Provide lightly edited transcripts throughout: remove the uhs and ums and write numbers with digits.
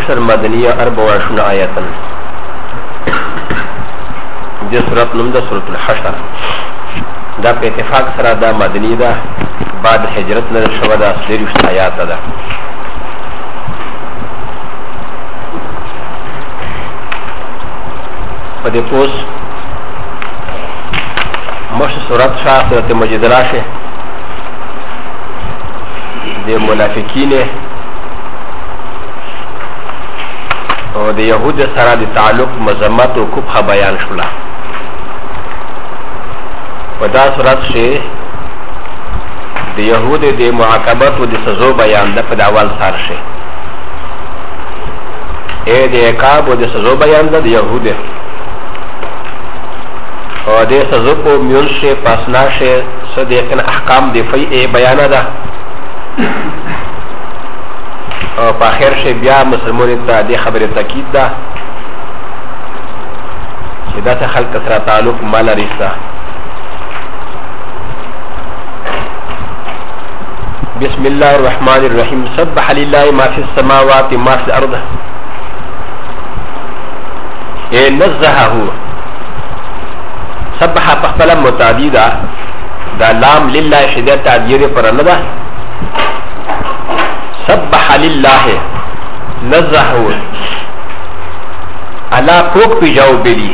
الحشر مدنية 24 آية دي سورة نمدة سورة الحشر دا په اتفاق سره دا مدني ده بعد هجرت نه شوه دا اصلي آیات ده په دې پوس مش سورت شاه سورت مجدله شه د منافقین او د يهود سره د تعلق مذمت او کوفه بیان شولا و دا صورت شه د يهود د معاقبت او د سزا بیان ده په اول سر شه اې د عقاب او د سزا بیان ده د يهود او د سزا په میون شه پاسنا شه صدقن احکام د فی بیان ده او په اخر شه بیا مسلمانانو ته د خبره تاکید ده چې دا خلک سره تعلق مال لري. بسم الله الرحمن الرحيم سبح لله ما في السماوات ما في الأرض نزهه سبح فقلا متعددا دا لام لله شدة تعدير فرندا سبح لله نزهه على فوق بجاوب لي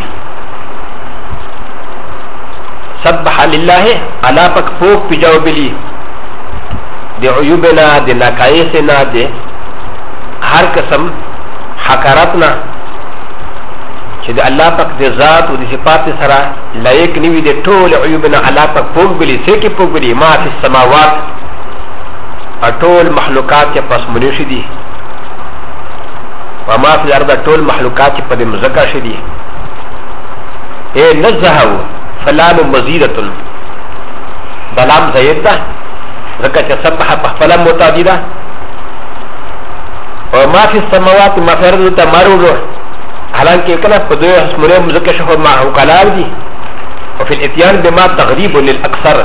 سبح لله على فوق بجاوب لي د عیوبنا د نقایصنا د هر قسم حقارتنا چې د الله پاک د ذات او د صفات سره لایق نیوي د ټول عیوبنا الله پاک پوغلی سکه پوغلی ما فی السماوات ټول مخلوقات چې پس منی شي دي و ما فی الارض ټول مخلوقات چې په مزکا شي دي اے نزهو فلام مزیدۃ بلام زید ده ذکر چې سبح فلم متعدده وما في السماوات ما في الارض تمرر حالانکه کله په دوی اسمره ذکر شو مع کلام دي وفي الاتيان بما تغريب للاكثر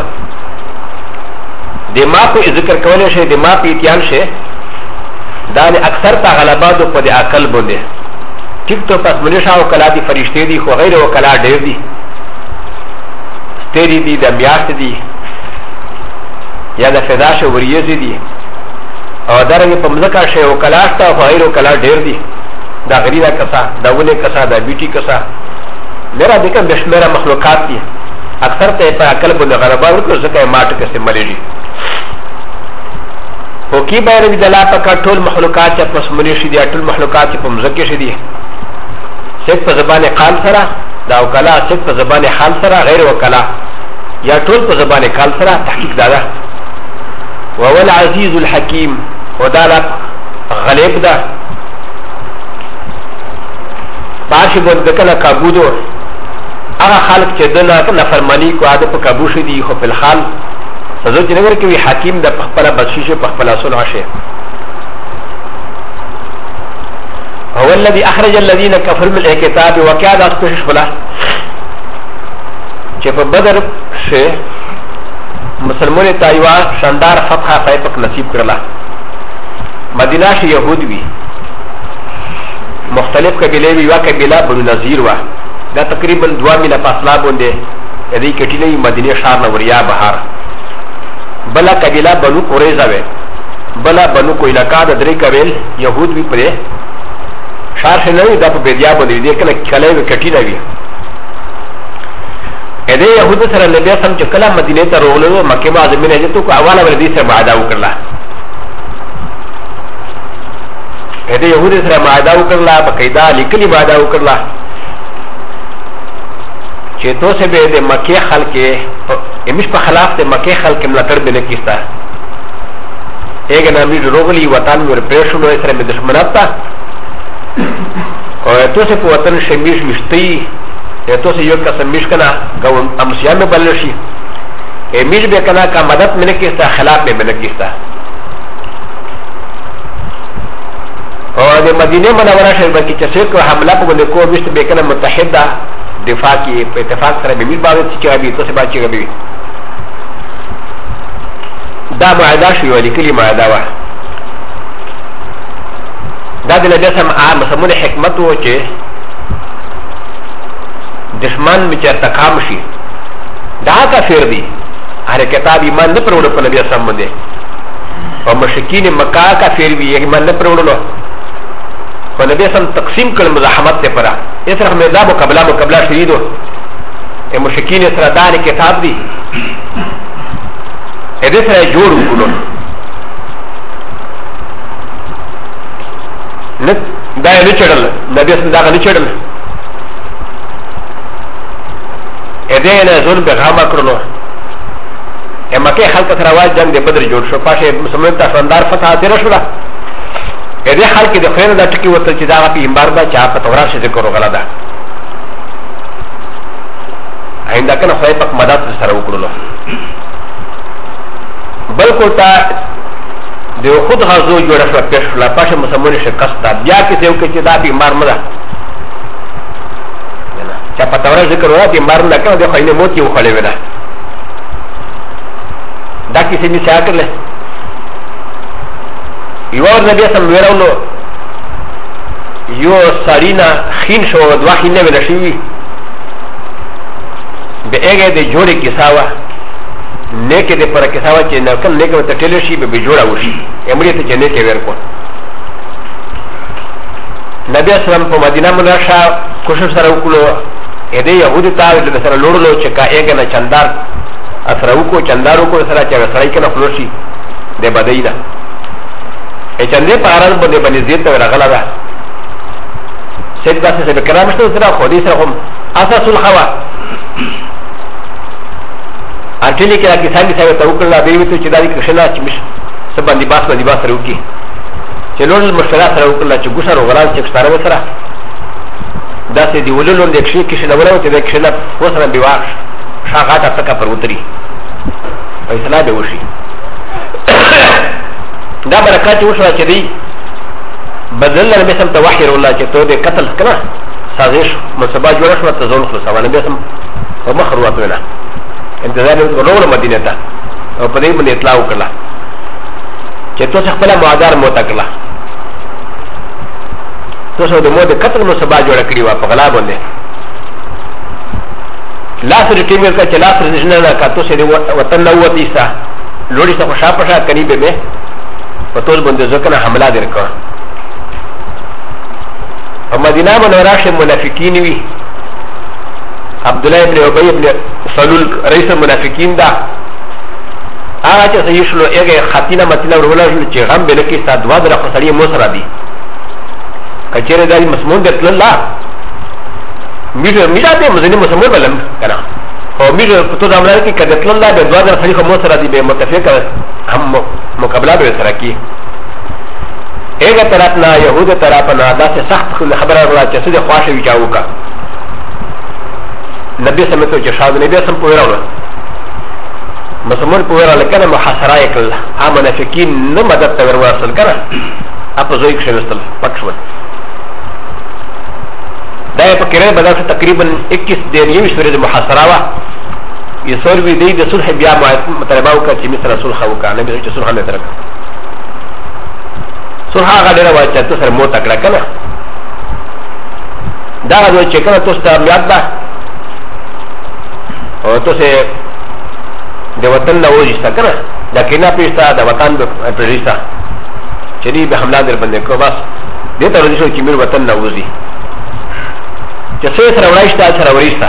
دما په ذکر کولای شي دما په اتيان شي دا نه اکثر ته غلبات په دې عقل باندې ټیک ته پس منی شاو کلا دي فرشتي دي خو غیر وکلا ډېر دي ستړي دي د میاشت دي یا د فدا شو وریځې دي او درنګ په مزکا شی او کلاشتا او غیر او کلا ډیر دي دا غریدا کسا دا ونه کسا دا بیٹی کسا میرا دکم بشمیره مخلوقات دي اکثر ته په عقل باندې غلبه ورکړي ځکه ماټ کسه مليږي او کی باندې د لا پکا ټول مخلوقات چې پس منی شي دي ټول مخلوقات چې په مزکه شي دي څوک په زبانه قال سره دا او کلا څوک په زبانه حال سره غیر وکلا یا ټول په زبانه قال سره تحقیق دادا وهو العزيز الحكيم ودالك غلب ده باشي بود دکلا کابودو اغا خالق چه دنا نفرمانی کو عادة پا کابو شدی خو پی الحال سزو چه نگر کوي حکیم ده پخپلا بدشیشه پخپلا صلح شه هو الذي اخرج الذين كفروا من الكتاب وكاد اسپشش فلا چه پا بدر شه مسلمون تایوا شاندار فتح فیپک نصیب کرلا مدینہ شی یہود بھی مختلف قبیلے بھی وا قبیلہ بنو نذیر وا دا تقریبا 2 میل فاصلہ بوندے ادی کٹینے مدینہ شہر نوریا بہار بلا قبیلہ بنو قریظہ وے بلا بنو کوئلکا د درې قبیل یہود بھی پرے شہر سے نہیں دا بدیا بوندے دے کله کله کٹینا بھی ا دې يهود سره نبی سم چې کله مدینه ته ورغلو مکه معظمه نه ته کو اواله ور دي سره معاهده وکړه ا دې يهود سره معاهده وکړه بقاعده لیکلي معاهده وکړه چې تو سه به د مکه خلک امش په خلاف د مکه خلک ملاتړ به نه کیستا اګه نامي روغلي وطن ور پېښلو سره د دشمنات تا او تو سه په وطن شمیش مشتي تو سے یو قسم میش کنا گون امسیا میں بلشی اے میش بے کنا کا مدد میں نے کیستا خلاف میں نے کیستا اور دے مدینے منورہ شہر بلکہ چسے کو حملہ کو بندے کو مشت بے کنا متحدہ دفاع کی اتفاق سره به میل باندې چې غبي تو څه باندې غبي دا معاهده شو ولیکلي معاهده وا دا د نبی سم مسمون حکمت و چې دشمن می چرته کام شي دا کافر دی هر کتاب ایمان نه پروړو په نبی سم باندې او مشکین مکه کافر وی ایمان نه پروړو په نبی سم تقسیم کړ مزاحمت ته پرا اسره مزاب مقابله شریدو ا مشکین سره دا کتاب دی ا دې سره جوړ وکړو نه دا نه چړل نبی سم دا نه چړل ا دې نه زول به غما کړلو ا مکه خلک سره واج جنگ د بدر جوړ شو پاشه مسلمان ته شاندار فتح تیر شو ا دې خلک د خیر دا ټکی وته چې دا په امبار دا چا په تورات شي ذکر وغلا ده آئنده کنه خدای پاک مدد سره وکړلو بل کوتا د خود غزو جوړه شو پېښ لا پاشه مسلمان شکست دا بیا کې یو کې چې دا په امبار مده چا په تورات ذکر وغلا په امبار نه کنه د خاینه موت یو خلې ولا دا کسی می سیا کرله یو نبی سم ویراولو یو سارینا خین شو دوا خینه ویل شوی به هغه د جوړی کیساوا نیکه د پر کیساوا چې نکل نیکه ته ټیل شي به جوړا وشي امریه ته نه کې ورکو نبی اسلام په مدینه مناشا کوشش سره وکړو اې د يهودي تاویل سره لوړلو چې کا هغه نه چندار اسراو کو چندارو کو سره چې سړی کنه فلوشي د بدایدا ا چندې په اړه باندې باندې زیات راغلا ده سید داسې څه کرامشته سره خو دې سره هم اساس الخوا انټلی کې راځي څنګه څنګه توکل لا دی چې دا دې کښنا چې مش سبا دی باس سره وکي چې لوړ مشوره سره وکړه چې ګوشر وغلال چې ستاره سره داسې دی ولولو د کښې کې شنه ولو چې د کښنا وسره بیواښ شاغات اتکا پر وتری فیصله به وشي دا برکات وشو چې دی بدل نه به سم توحیر الله چې تو دې قتل کړه سازش مصباح جوړ شو ته ځول خلاص باندې به سم په مخ وروته نه انتظار ورو مدینه ته او په دې باندې اطلاع وکړه چې تو څه خپل معادار مو تکړه تو څه د مو د قتل مصباح جوړ کړی و په غلا باندې لاس ریټیمر کا چلاس رجنه لا کا تو سره وطن نو وتیسا لوړی څه خوشا پشا کني به په ټول باندې ځکه حمله درکړه په مدینه منوره شه منافقین وی عبد الله ابن ابي ابن سلول رئیس المنافقین دا هغه چې صحیح شلو هغه خاتینه متینه ورولل چې غم به لکه سات دوا در خسرې مو سره دي کچره دای مسمون دتل الله میرا دې مزنی مسمون بلم کنه او میرا په تو امر کې کده تل الله به دوا در خسرې مو سره دي به متفق هم مقابله به سره کی هغه طرف نه يهود طرف نه دا سخت خبره را چې څه خواشه وچاو کا نبی سمته چې شاو نبی سم پوهراو مسمون پوهراو کنه محاصره کړل ا منافقین نه مدد ته ورسل کنه اپ زوی کې شوستل پښول دا په کېره بدل تقریبا 21 دین یو سورې محاصره وا یہ سور بھی دی د صلح بیا مطلبه وکړه چې مصر صلح وکړه نبی چې صلح نه ترک صلح هغه ډیره وایي چې تاسو مو تکړه کنه دا د چې کنه تاسو ته یاد ده او تاسو د وطن نه وځي کنه دا کینا پیستا د وطن د پرېستا چې دی به حمله در باندې کو بس دې ته ورځو چې میر وطن نه وځي چې څه سره ورایستا سره ورایستا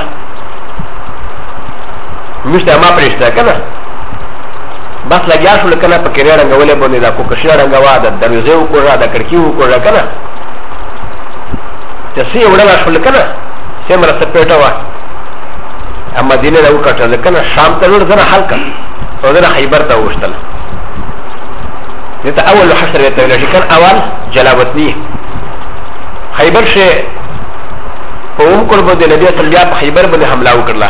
مشته ما پرېستا کنه بس لګیا شو کنه په کېره رنگولې باندې دا کو کښه رنگوا د دروازه وکړه د کړکۍ وکړه کنه چې څه وړل شو کنه سمره سپېټه وا اما دینه راو کټل کنه شام ته ور زنه حل کړ او زنه خیبر ته وشتل دته اول حشر ته ویل کان اول جلاوتنی خیبر شه په اوم کول بده نبی صلی الله علیه خیبر باندې حمله وکړه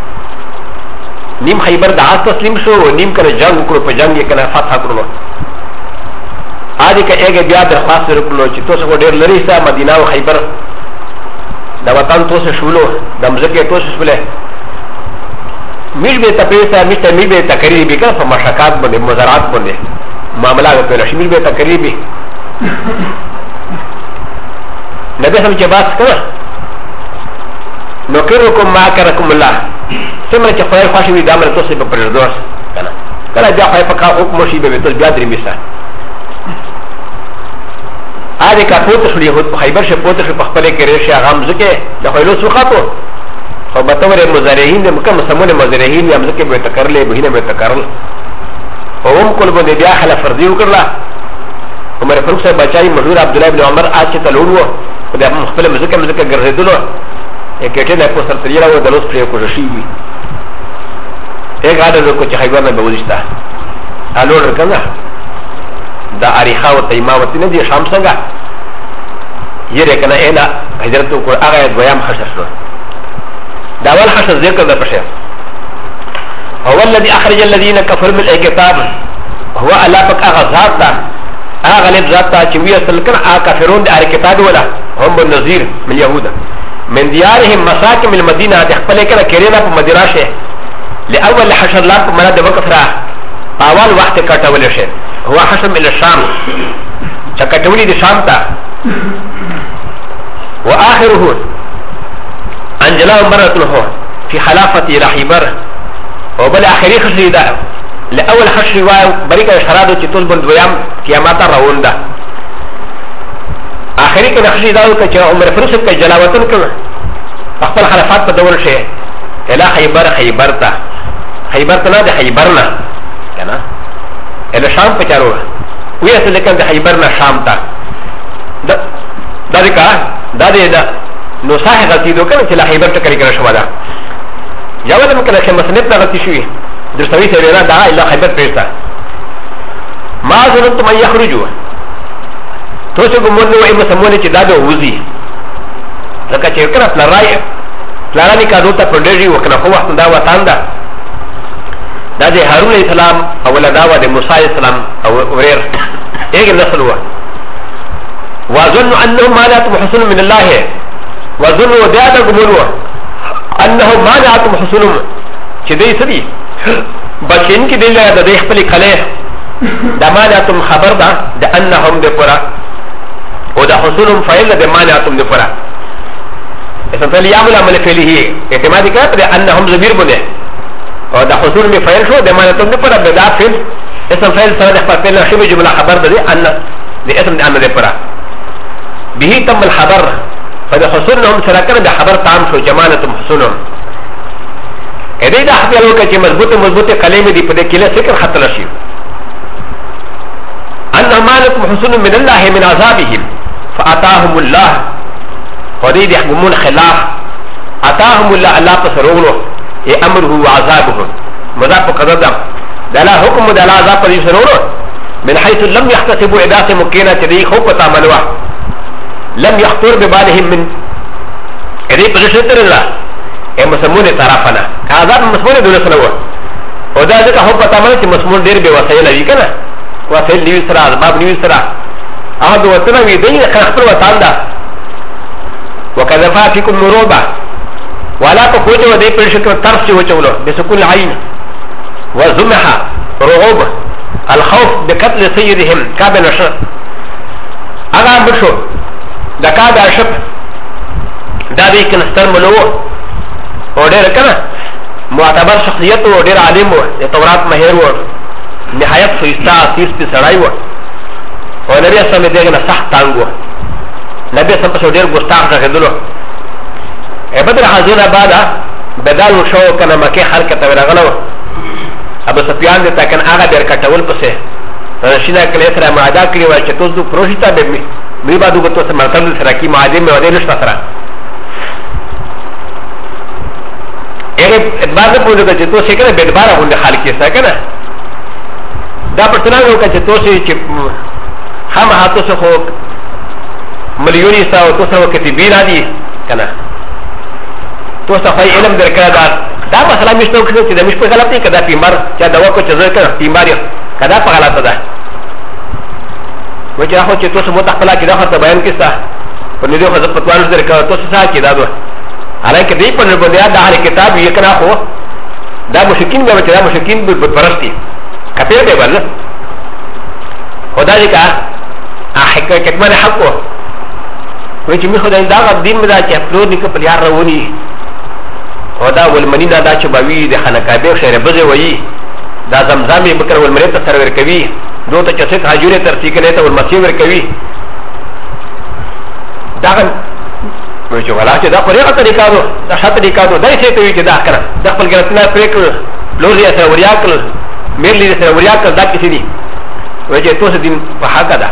نیم خیبر د آس تسلیم شو نیم کنه جنگ وکړو په جنگ یې کنه فتح کړو اځي که هغه بیا درخواست وکړو چې تاسو ډېر لري سا مدینه او خیبر دا وطن تاسو شولو د مزګه تاسو شوله میر به تپیسا مشته میر به تقریبی کنه په مشکات باندې مزارات باندې معاملات په رشمیر به تقریبی نبي سم جباس كنا نكركم ما كركم الله سمع تخيل خاشي بدامر توصي ببردوس كنا كنا جاء خير فكا حكم شيء ببيتوس بيادري ميسا هذه كفوتش اليهود خيبر شفوتش بخبرك كريشة غامزكي لخيلو سوخاتو فبطور المزارعين مكان مسمون المزارعين يمزكي بيتكرلي بهنا بيتكرل وهم كل بني بيا حلا فرضي وكرلا عمر فاروق صاحب بچائی مشهور عبداللہ بن عمر آج چه تلوڑو خود اپا مخبل مزکا گرزیدلو ایک کٹے نا پو سرطریلا و دلوس پریو کششی بھی ایک آدھر دو کچھ خیبر میں بوزشتا آلوڑ رکنا دا آریخا و تیما و تینا دی شام سنگا یہ رکنا اینا حجرتو کر آغا دویام خشش رو دا اول خشش ذکر دا پشیر هو الذي أخرج الذين كفروا من الكتاب هو ألابك أغزات غالب ذاتا چوی اصل کن کافرون دی کتاب ولا هم النذير من يهودا من ديارهم مساكن من المدينه تخپل کنا کرینا په مدینه شه لاول حشر لا په مراد وکفرا اول وخت کټول شه هو حشر من الشام چکټولی دی شام تا واخره انجلا مرته في خلافه رحيبر وبل اخري خشيدا لاول حشر بريك شرادو چتول بند ويام قیامت راون دا آخری که نخشی داو که عمر فرسد که جلاوطن که اخبر خلافات پا دور شه الى خیبر تا خیبر تا نا ده خیبرنا کنا الى شام پا چارو وی اصل لکن ده خیبرنا شام تا دا دکا دا ده دا نصاح غلطی دو کنا چلا خیبر تا کری کنا شما دا جاوه مکن اخی مصنف نا غلطی شوی درستوی سیوینا دا الى خیبر پیشتا ما ظننتم ان يخرجوا توسو گمون نو ایم سمونه چې دا به وزي لکه چې کړه پلارانی کادو ته پندري وکنه خو وخت دا وطن دا د هارون علیہ السلام او ولداوه د موسی علیہ السلام او ورير ایک نسل هوا وظن انهم مانعتهم حسن من الله وظن ودادا گمون انهم مانعتهم حسن چې دې سدي بچین کې دې د خپل کله دا مانعتم خبر دا دا انهم دي پورا و دا حصولهم فعل دا مانعتم دي پورا اسم فعل يعمل عمل فعله اعتمادی کرد دا انهم زبیر بنده و دا حصولهم فعل شو دا مانعتم دي پورا بدا فعل اسم فعل سرد اخبار فعل نشیب جمله خبر دا دي ان دا اسم دا ان دي پورا به تم الخبر فدا حصولهم سرکر دا خبر تام شو جمانتم حصولهم ادهی دا حفظ الوکا چه مضبوط کلمه دی پده کلی سکر خطل شیو أن مالكم حسن من الله من عذابهم فأتاهم الله وديد يحكمون خلاف أتاهم الله الله تسرونه أمره وعذابه مذاب قدر دلا حكم دلا عذاب يسرونه من حيث لم يحتسبوا إداسة مكينة تدي خوفة عملوا لم يخطر ببالهم من إذا بغشتر الله مسمون طرفنا عذاب مسمون دون سنوه وده ذلك خوفة عملوا مسمون دير بوسائل ويكنا وسائل نيو سرا اسباب نيو سرا احد وطنا ويدين خلقر وطان دا وكذفا فيكم مروبا ولا تقوتي ودي پر شكر ترس وچولو بسكون العين وزمها رغوب الخوف بقتل سيدهم كاب نشر اغا مرشو دا كاب عشب دا دي كنستر ملو ودير كنا معتبر شخصيته ودير عالم تورات مهير نهایت سویستا تیس پی سڑائی و و نبی اسلام دیگه نا سخت تانگو نبی اسلام پسو دیر گستاق رخدلو بدر حضور بعدا بدال شو کنه مکه حرکت ورغلو ابو سفیان دې تکن هغه ډیر کټول پسه رشیدا کله سره معاهده کړی و چې تاسو پروشیتا به می بعدو کو تاسو مرتبه سره کی معاهده مې ودې نشته سره هغه بعد په دغه چې تاسو کنه به دوباره باندې خال کې څه کنه دا پرتنه وکړه چې تاسو چې هم هاتو خو مليوني ساو تاسو کتابی را دي کنه تاسو خو علم درکړه دا مسله مشته وکړه چې د مش په غلط نه کده پیمبر چې دا وکړه چې زه کړم پیمبر کدا په غلطه ده وجه هغه چې تاسو مو تخپل کې دا خبره بیان کړه په دې خو ځکه پتوان درکړه تاسو څه کې دا دوه حالانکه دې په نړۍ د هر کتاب یې کړه خو دا مشکین به چې دا مشکین به پرستی کپیر دی بل خدای کا حقیقت من حقو وی چې می خدای دا دین مې دا چې پلور نیکه په یار راونی او دا ولمنینا دا چې باوی د خانقابه شهر بغه وی دا زمزمې بکر ولمنی ته سره ور کوي دو ته چې څه حجوره ترتیب کړي ته ولمسی ور کوي دا وی چې ولا چې دا طریقه طریقه دا شاته طریقه دا څه ته وی چې دا کړه د خپل ګرځنه پریکړ لوري سره وریا کړ مېرلی سره وریا کړ دا کیسې دي وی چې توس دین په حق ده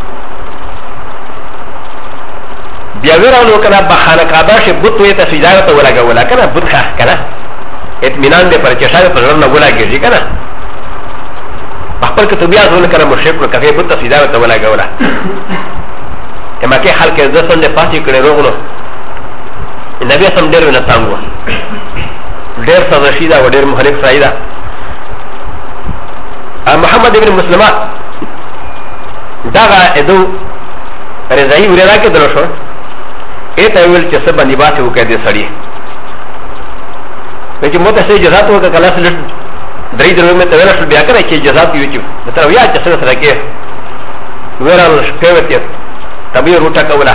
بیا ویرانو کنه بخانه کعبه شه بوت وی ته سجده ته ولګولا کنه بوت ښه کنه اطمینان دې پر چشاله پر نه ولګیږي کنه خپل کتبیا ځول کنه مشرک کفه بوت سجده ته ولګولا کما کې حال کې ځسن دې پاتې کړي روغلو نبی سم ډېر نه تانګو ډېر څه رشیدا و ډېر مخالف سایدا محمد ابن مسلمه داغه ادو رضای وردا کې درشو ایتا ویل چې سبا نیباته وکړي دې سړی چې مو ته سي جزات وکړه کله سره درې درو مې ته ویل شو بیا کړی چې جزات یو چې تر بیا چې سره کې ورال شپه تبي روټه کوله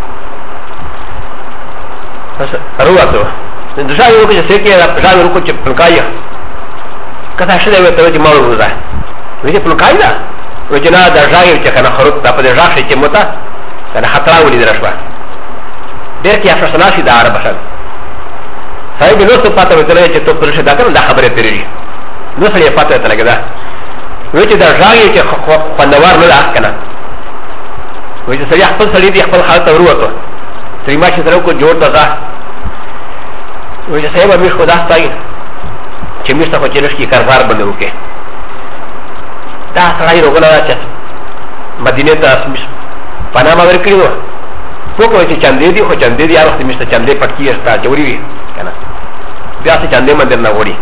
ارواتو د ځای یو کې چې کې ځای ورکو چې پلکایا کته شته وته چې مالو وځه وې چې پلکایا وې نه د ځای چې کنه خروت د په ځای چې متا کنه خطر ولې درشوا ډېر کې افسانه شي د عرب شل صاحب نو څه پاتې وته چې ته پر شه دا کنه دا خبره تیری نو سړي پاتې ته لګدا وې چې د ځای چې خوندوار نه ده کنه وې چې سړي خپل سړي دی خپل حالت وروته تری ما چې سره کو جوړ تا وې چې صاحب امیر خدا ستای چې مشته خو چې لشي کاروبار باندې وکي دا سړی وګورل چې مدینه ته پناه ما ورکړو پوکو چې چاندې دي خو چاندې دي هر وخت مشته چاندې پټکی استا جوړی وي کنه بیا چې چاندې مندر نه وړي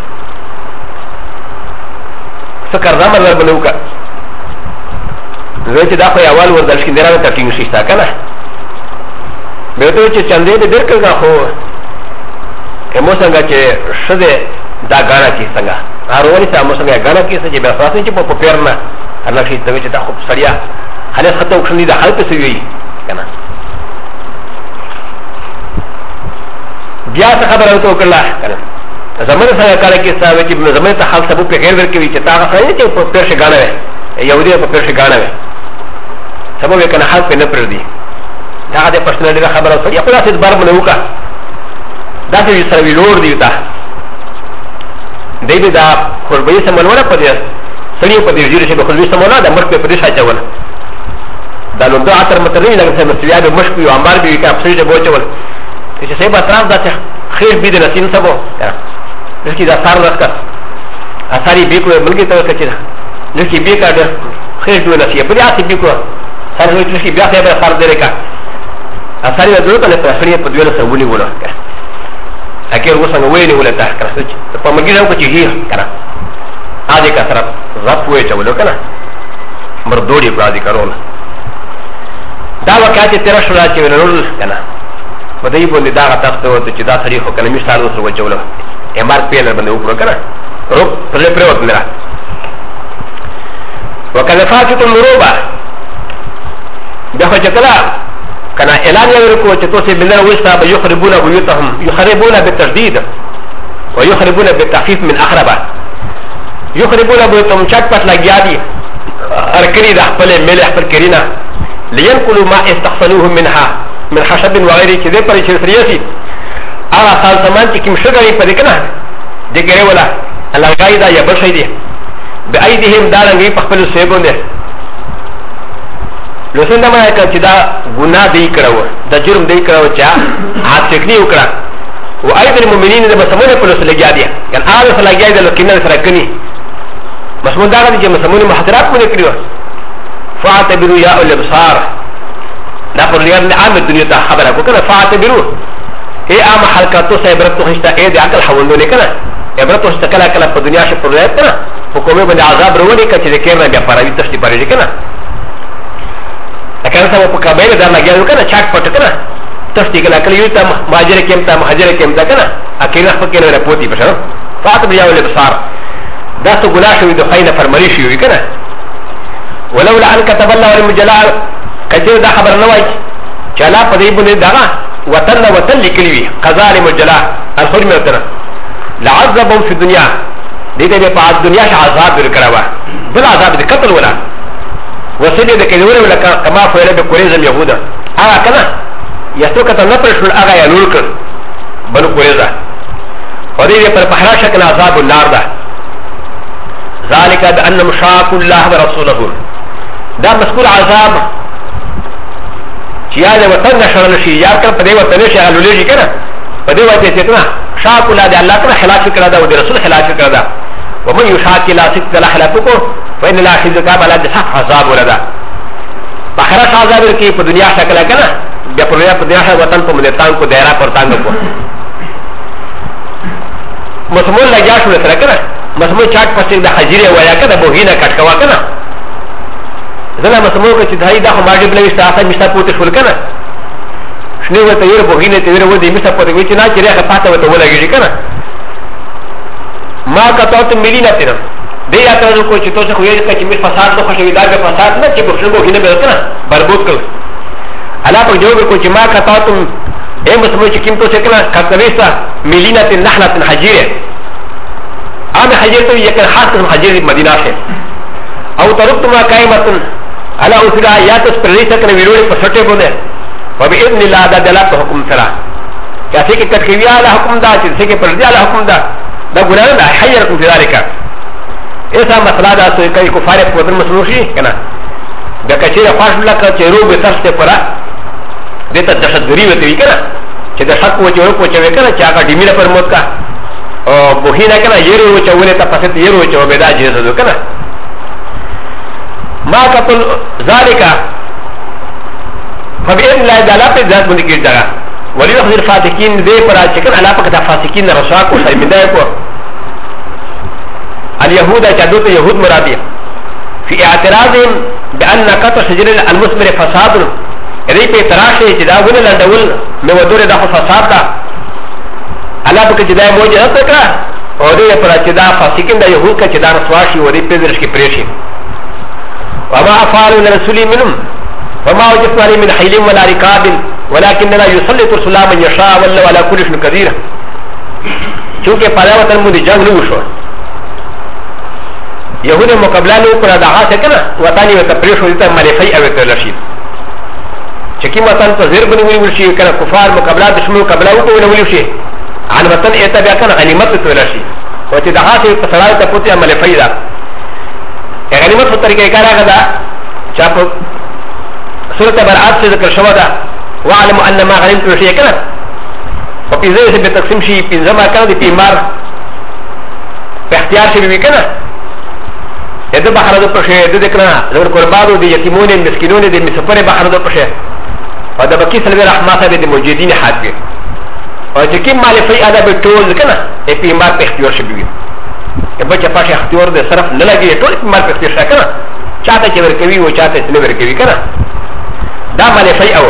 څه کارځه مله باندې وکړه زه چې دا خو اول وردل شي درا ته ټینګ شي تا کنه به ته چې چاندې دې ډېر کړه خو امو څنګه چې شده دا غانا کې څنګه هارونی ته امو څنګه غانا کې چې به اساس چې په پیرنا الله شي ته چې دا خو سړیا خلاص خطه وښني دا حالت څه وی کنه بیا څه خبره وته کړه کنه زمونه سره کار کې څه چې زمونه ته حال سبب په غیر ورکوي چې تا غوښنه چې په پیر شي غانا وي یو دې په پیر شي غانا وي سبب یې کنه حال په نه پر دی دا د پښتنه خبره سره خپل اساس بار باندې وکړه دا چې سره ویلور دی تا دیبه دا خربې سمونه په دې سړي په دې ډیره چې په خربې سمونه دا مخ په دې شاته دا نو دا اتر مترې لکه څنګه مسیا به مشک یو امبار به کې افسوس به بوچول چې سبا طرف دا خیر به د نسین سبو لکه دا سار ورکړه اثرې به کوی بلکې ته کچې لکه به کا د خیر دوه نسیه په دې اته به کو سره لکه بیا ته به سار درې کا اثرې د دوه په سړي په دوه سره ولي وله اكيد وصلنا وين ولا تحكي فما جينا نقول هي كنا هذه كثرة رب ويجا ولا كنا مردودي برادي كارونا دا وكاتي ترشولا كي ونقول كنا بدأي بندي دا غتاخته وتجدا تاريخه كنا مثال وصل وجا ولا امار بيلا بندي وبرو كنا روب تلي بريوت ملا وكذا فاتت المروبة بياخد كلا كان اعلان يوركو تتوسي بالله وسطى يخربون بيوتهم يخربون بالتشديد ويخربون بالتخفيف من اخربه يخربون بيوتهم شكبت لجادي اركني ده احفل ميل احفل كرينا لينقلوا ما استحصلوه منها من خشب وغيره كذا بريش سرياسي على خال زمان كم شغلي فريقنا دي ولا الغايده يا بشيدي بايديهم دارنگي بخبل سيبون ده لوسن دا ما چې دا ګناه دی کړو دا جرم دی کړو چې هات څکني وکړه او ايد المؤمنين د مسمونه په لوسه لګیا دي کنه هغه سره لګیا دي لکه سره کني مسمون دا چې مسمونه محاضرات مونږ کړو فاعتبروا يا اول الابصار دا پر لري عام دنیا ته خبره وکړه فاعتبروا اي عام حلقاتو سه عبرت خوشته اي د عقل حوالو نه کنه عبرت خوشته کله کله په دنیا شي پر راځي کنه حکومت باندې عذاب وروړي کچې د کېره بیا پراوي تشتي پرېږي کنه لكن هذا هو كابيل ده ما جاء وكنا شاك فتكنا تفتي كلا كل يوم مهاجر كم تا مهاجر كم تا كنا أكيد أخبرنا ولا بودي بس فاتب يا ولد بصار ده تقولاش ويدو خينا فرمريش يوي كنا ولولا أن كتب الله ولم جلال كثير ده خبر نواج چلا پدې باندې دغه وطن وطن لیکلی وي قزال مجلا الحرم وطن لعذبهم في الدنيا دې ته په دنیا کې عذاب ورکړا و بل عذاب دې قتل ولا وسدي دې کېدور ولا کما فعل به قریزم يهودا هغه کنه یسو کته نه پرشل هغه یا لور کړ بل قریزا او دې پر پهرا شکل عذاب النار ده ذلك بان مشاق الله ورسوله دا مذکور عذاب چې یا د وطن نشرل شي یا کړ په دې وطن شي الولې شي کنه په دې وجه چې کنه شاق الله د الله تعالی خلاف کړه دا او د رسول خلاف کړه دا ومن يشاق الله تعالی خلافه فإن الله حفظك على ذات عذاب ولدا بخرا عذاب کې په دنیا شکل کنه بیا په دنیا وطن په ملتان کو دایره پر تانګ کو مسمول لګیا شو سره کنه مسمول چاټ پسې د حجره ویا کنه بوهینه کټ کوا کنه زله مسمول کې چې دای دا ماډي بلې ساته مشتا پوت شول کنه شنو وته یې بوهینه ته ور ودی مشتا پوت وی چې نه چې راخه پاته وته ولګی کنه ما کتاوت ملينا تنم دې یاته کو چې تاسو خو یې چې می فساد نو خوشوي دا به فساد نه چې بخښنه بوهینه به کنه بربود کړ الا په جواب کو چې ما کتاوتم اے مسمول چې کیم تاسو کنه کتويسا ملينا تن نحله حجره انا حجرت يكن حاكم حجر مدينه شيء او تركت ما قائمه على اصلا ياتس بريسه كان ويرود پسټه بونه وباذن الله دا دلالت حکم سره کافي کې تکوي على حکم دا چې څه کې پردي على حکم دا دا ګناه ده حيركم في ذلك ایسا مسئله دا سوی کوي کفار په ودن مسلوشي کنه دا کچې خاص لکه چې روغ به تاسو پره دته دشتګری وته وی کنه چې د حق و جوړ کو چې وکنه چې هغه ډیمینه پر موت کا او بوهینه کنه یېرو چولې ته پسې یېرو چو به دا جهز دو کنه ما قتل ذالک فبإذن الله تعالی په ذات باندې کې دا ولی خیر فاتحین دې پر چې کنه علاوه کړه فاتحین رسوا کو شرمنده کو اليهود جدوت يهود مرابيه في اعتراضهم بان قطع شجر المثمر فساد ري په تراشه چې دا ونه لندول نو ودور دا فساد دا الله په کې دا موجه تکړه او دې پر چې دا فاسقین دا يهود کې چې دا رسواشي او دې په درش کې پریشي وما افعلوا لرسول منهم وما وجدنا عليه من حيل ولا ركاب ولكننا يسلط رسول من يشاء والله على كل شيء قدير چونکه پداوت المود جنگ نو شو يهود مقابله نو پر دغه څنګه وطني وت پریشو دې ته ملفي او ته لشي چې کی وطن ته زیر بنو ویل شي کنه کفار مقابله دشمن مقابله وکول ویل شي عن وطن ایته بیا کنه غنیمت ته ویل شي او چې دغه څه په سړی ته پوتې ملفي دا غنیمت په طریقې کار هغه دا چې په سورته برات څخه ذکر شوی دا وعلم ان ما غنمت شيء کنه په پیزه به تقسیم شي پیزه ما کنه د پیمار په اختیار شي وی کنه اذا بحر دو پشه د ذکرنا زور قربانو دي یتیمون مسکینون دي مسفر بحر دو پشه او د بکی سلوی رحمت به د موجودین حاضر او چې کی مال فی ادا به ټول کنه ای پیمار په اختیار شي وي که بچا پاشه اختیار د صرف نه لګي ټول پیمار په اختیار شي کنه چاته چې ورکوي او چاته چې نه ورکوي کنه دا مال فی او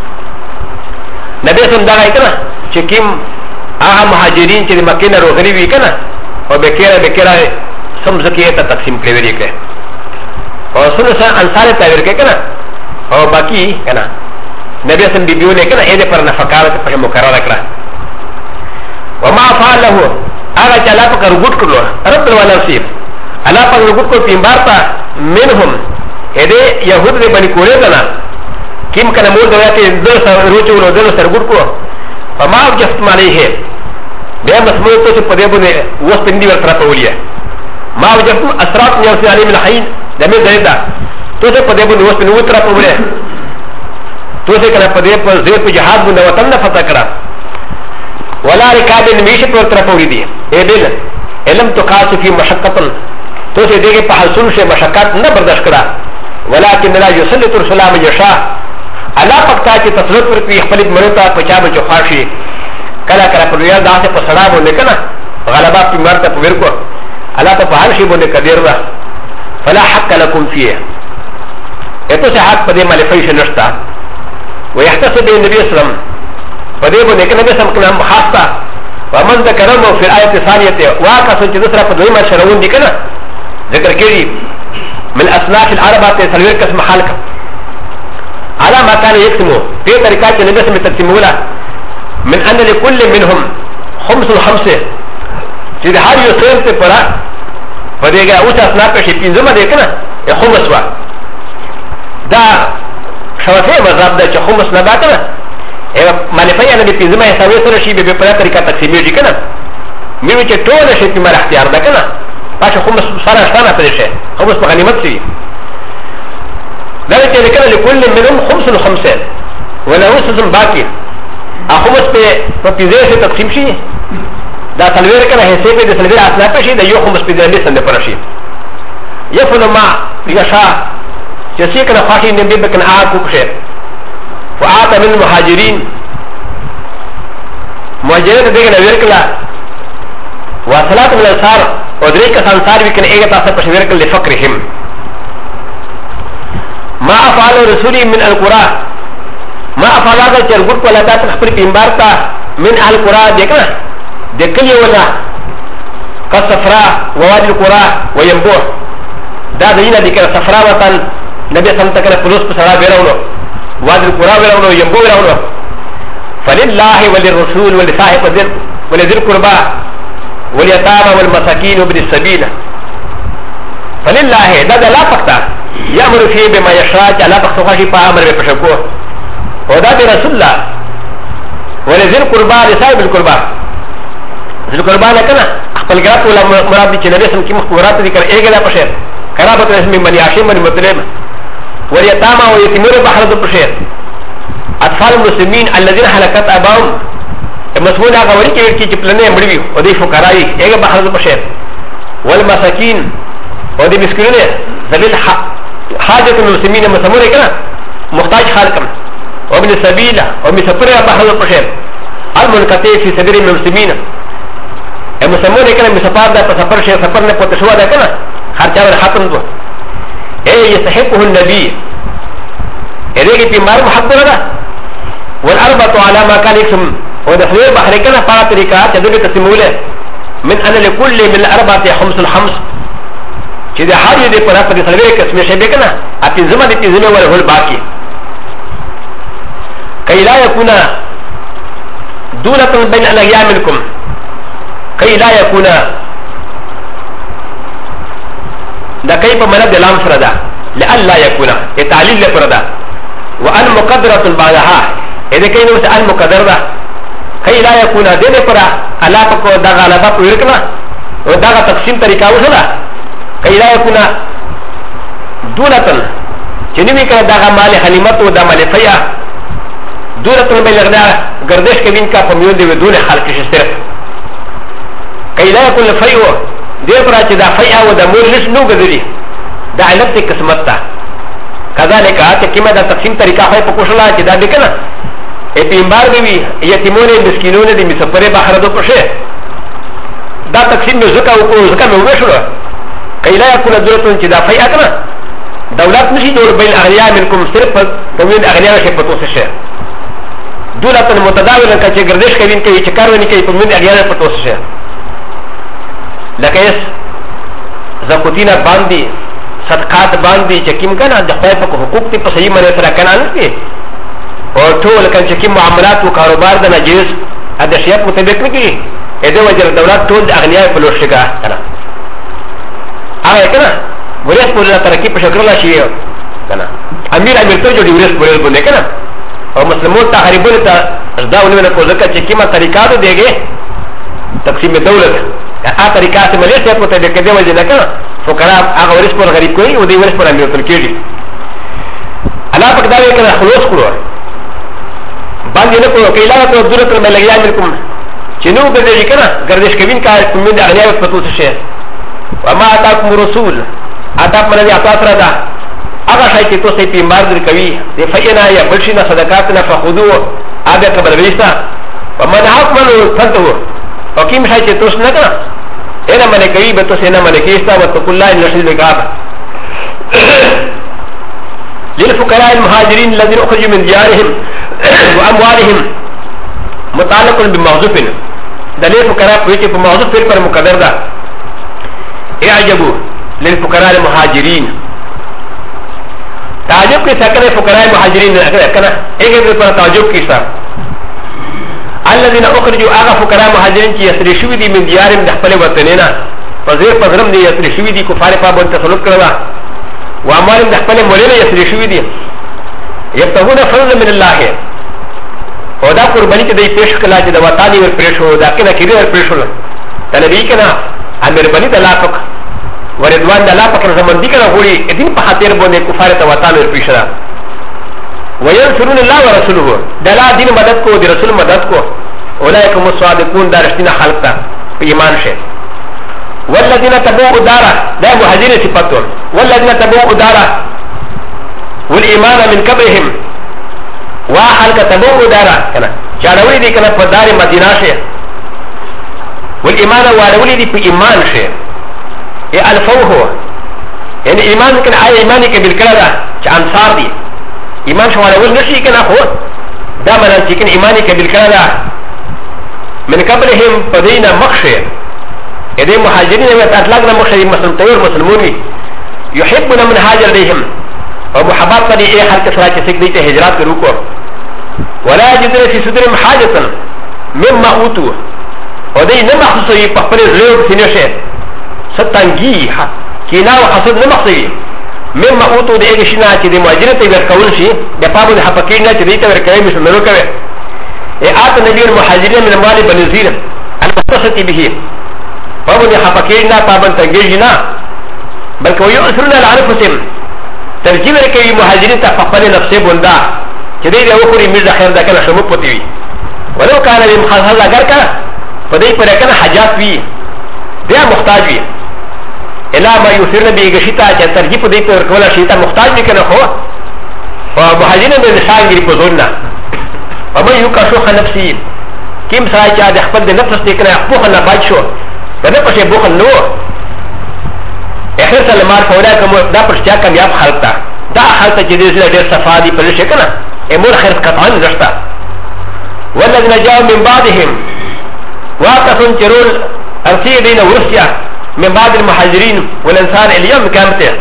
نبی سم دا کنه چې کیم هغه مهاجرین چې مکه نه روغلي وي کنه او بکیره سم زکیه ته تقسیم کړی وری کړه او سره انصار ته ورکړه کنه او باقی کنه نبی سم بیبیونه کنه اې پر نفقات په مقرره کړه وما فعله هغه چې الله په رغوت کړو رب العالمین الله په رغوت کو پیمبار تا منهم اې يهود دې باندې کوله کنه کیم کنه مول دوی ته د سر روچو له د سر ګټ کو فما وجفت عليه بیا مسموع ته په دې باندې وسپندې ورته پولیه ما وجدت اسرات من يوسف عليه من الحين لم يزيد توسه قد يبون وسط نوترا قبله توسه كان قد يبون زير في جهاد من وطن فتكرا ولا ركاب نميش پورترا پوری ابل علم تقاس في مشقه توسه دیگه په حصول شه مشقات نه برداشت کړه ولكن لا يسلط رسول من يشاء الا پکتا چې تسلط ورکړي خپل مرتا پچا بچو خاصي کلا کلا په ریاض داسه په سړا باندې کنه غلبا په مرته په ورکو الله ته په هر شي باندې قدیر ده فلا حق لكم فيه اته څه حق په دې باندې فیش نشتا ويحتسب النبي صلى الله عليه وسلم په دې باندې کې نبی سم کلام خاصه ومن ذكرهم في الايه الثانيه واقع چې دوسرا په دویمه شرون دي کنه ذکر کړي من اصناف العربه تسلوير قسم خلق على ما كان يقسمه في طريقات النبي صلى الله عليه وسلم من ان لكل منهم خمس الخمسه چې هر یو سیم ته پرا پدېګه اوس اسنا په شي پینځمه ده کنه خمس وا دا شوافی مذهب ده چې خمس نه ده کنه مالفای نه پینځمه حسابي سره شي به په طریقه تقسیمي دي کنه مې چې ټول شي په مر اختیار ده کنه پاشه خمس سره شانه پرې شي خمس په غنیمت شي دا چې لکه لكل منهم خمس الخمسه ولا وسم باقي خمس په پینځه تقسیم شي دا تلویر کنه حساب دې تلویر اصلا په شي د یو خمس په دې سند پر شي يفعل ما يشاء جسي کنه خاطي نبي بكن اكو بشير فاعطى من المهاجرين مهاجرين دې کنه ورکلا وصلات من الانصار ودريك انصار بكن ايغه تاسه په ورکل لفقرهم ما افعل رسول من القرى ما افعل هذا چرګټ ولا تا خپل پیمبارتا من القرى دګه دكلي ولا كالصفراء ووادي القرى وينبوع دا دينا ديكرا صفراء وطن نبي سمتا كنا فلوس بسرا بيرونو وادي القرى بيرونو ينبوع بيرونو فلله وللرسول ولصاحب ولذي القربى واليتامى والمساكين وابن السبيل فلله دا لا فقط يأمر فيه بما يشاء لا تخصوصي فأمر بشكوه ودا برسول الله ولذي القربى لصاحب القربى القربان كنا خپل ګرات ولا مراد دي چې نبی سم کې مخورات دي کړه ایګلا پښه قرابت اسم بني هاشم بن مطلب واليتامى ويتيمون بحر البشير اطفال المسلمين الذين هلكت اباهم مسؤول هغه وري کې چې پلنې مړوي او دي فقراي ایګ بحر البشير والمساكين او دي مسكين ذليل حاجه المسلمين مسمور کنا محتاج خالقم وابن السبيل ومسافر بحر البشير المنقطع في سبيل المسلمين مسمون كنا مسافر ده سفر شيء سفر نه پته شو ده کنه خرچا ور ختم دو اي يستحقه النبي ايږي پیغمبر محبت ده والاربعه على ما كان يقسم ودخل بحر كنا فقط طريقه تدل تسموله من ان لكل من الاربعه خمس الخمس چې ده هر دې پر په سلوي قسم شي به کنه اته زما دې زما ور هول باقي كي لا يكون دولة بين الايام منكم كي لا يكون دا كيف من الدلام فردا لأن لا يكون تعليل لفردا وأن مقدرة بعدها إذا كان أن مقدرة كي لا يكون دين فرا ألا تكو دا غالبا ويركنا ودا تقسيم طريقة وشلا كي لا يكون دولة جنوي كان دا مال حليمت ودا مال فيا دولة بين الغناء گردش كبين کا فميون دي ودون خلق شستر كي لا يكون الفيء دير برا دا فيء ودا مورلس نو غدري دا علت قسمتا كذلك كما دا تقسيم طريقه هي پکوشلا چې دا دکنه ای پیمبار دی یتیمون مسکینون دي مسافر بحر دو پشه دا تقسیم زکا او زکا مې وښلو كي لا يكون دولة چې دا فيء کنه دولت نشي جوړ بین اغنیا منکم صرف کومین اغنیا شي پتو شه دولة متداولة كي گردش کوي چې کارونه کوي په من اغنیا پتو شه لکه اس زکوتینا باندې صدقات باندې چې کیم کنه د خپل په حقوق ته په صحیح معنی سره کنه نه او ټول کنه چې کیم معاملات او کاروبار د ناجیز د شریعت مطابق نه کیږي اې د وجه دولت ټول د اغنیا په لور شګه کنه هغه کنه ورس په لاره ترقی په شکل لا شي کنه امیر ته جوړي ورس په لور باندې کنه او مسلمانو ته هریبل ته ځداونه په ځکه چې کیمه طریقه ده دیږي تقسیم دولت ا طریقه سے ملیشیا کو ته د کده وجه نه کنه فقراء هغه ورس پر غریب کوي او دی ورس پر امیر تل کېږي الله پاک دا وی کنه خلاص کړو باندې نه کوو کله لا ته ضرورت مې لګیا ملکم چې نو به دې کنه گردش کوین کا کوم د اغنیا په پتو شه وما اتاکم رسول اتا پر دې اتا سره دا هغه شای چې تاسو په مار در کوي د فینا یا بلشنا صدقاتنا فخذوا هذا قبل ویستا ومن حکم فنتو او کیم شای چې تاسو نه کنه انا من کوي به تاسو نه من کیستا وتقول الله ان رسول الله للفقراء المهاجرين الذين اخرجوا من ديارهم واموالهم متعلق بموظوف دليل فقراء في موظوف پر مقدر ده اعجبوا للفقراء المهاجرين تعجب کی سکنے فقراء مہاجرین کنا ایک ایک پر تعجب کی سا الذين اخرجوا اغا فقراء مهاجرين کی یسری شوی دی من دیارهم دخل وطنینا فزیر پزرم دی یسری شوی دی کفار پابند تسلط کروا و امالهم دخل مولینا یسری شوی دی یبتغون فضل من الله او دا قربانی چې دی پیش کلا چې د وطانی ور پریشو دا کنه کړي ور پریشو دا نبی کنه امر بنی د لاپک ورضوان د لاپک زمون دی کنه غوړي دین په خاطر باندې کفار ته وطان ور پریشرا وينصرون الله ورسوله دلا دين مدد کو دي رسول مدد کو اولئك هم الصادقون دارشتنا خلقتا في ايمان شيء والذين تبعوا دارا لا مهاجرين صفاتهم والذين تبعوا دارا والايمان من قبلهم وخلق تبعوا دارا كنا چاړولي دي کنه په دار مدینه شي والايمان واړولي دي په ایمان شي ای الفوه يعني ایمان کنه اي ایمان کې بالکلا چې انصار دي ایمان شوالول نشي کنه خو دا معنی چې کنه ایمان کې بالکلا من قبلهم فدينا مخشي اذا مهاجرين اطلقنا مخشي مسلمون يحبون من هاجر اليهم ومحبات قد ايه حركه سراج سكديت هجرات كروكو ولا يجدون في صدرهم حاجه مما اوتوا ودي نمخصص يقبل زيو سينوشه ستانجي كينا وحسد نمخصي مما اوتوا د اګه شنه چې د مهاجرت ور کول شي د پابو د حقیقت چې دې ته ور کوي مش نو کوي ات نبی المهاجرین من مال بنزیر المتصت به پابو د حقیقت نه پابن تنګي نه بلکې یو اصلنا العرفهم ترجیح ورکوي مهاجرین ته خپل نفسه بوندا چې دې یو خوري میرزا خیر دا کنه شمو پتی وي ولو کان لم خاصه اگر کا پدې پر کنه حاجات وي بیا محتاج وي الا ما يثير به غشيتا چې ترجیح دې پر کوله شيتا محتاج نه کنه خو او مهاجرین به نشان غري په ځونه او به یو کا شو نفسي کیم سره چې د خپل د نفس دې کنه خو نه باج شو دا په څه بوخ نو اخر سلمان فورا کوم دا پر چا کامیاب خلق تا دا خلق چې دې سره ډېر صفادي پر شي کنه امور خیر قطعا رښتا والذين جاءوا من بعدهم واقفون ترول ارسيدين ورسيا من بعد المهاجرين والانصار اليوم كامته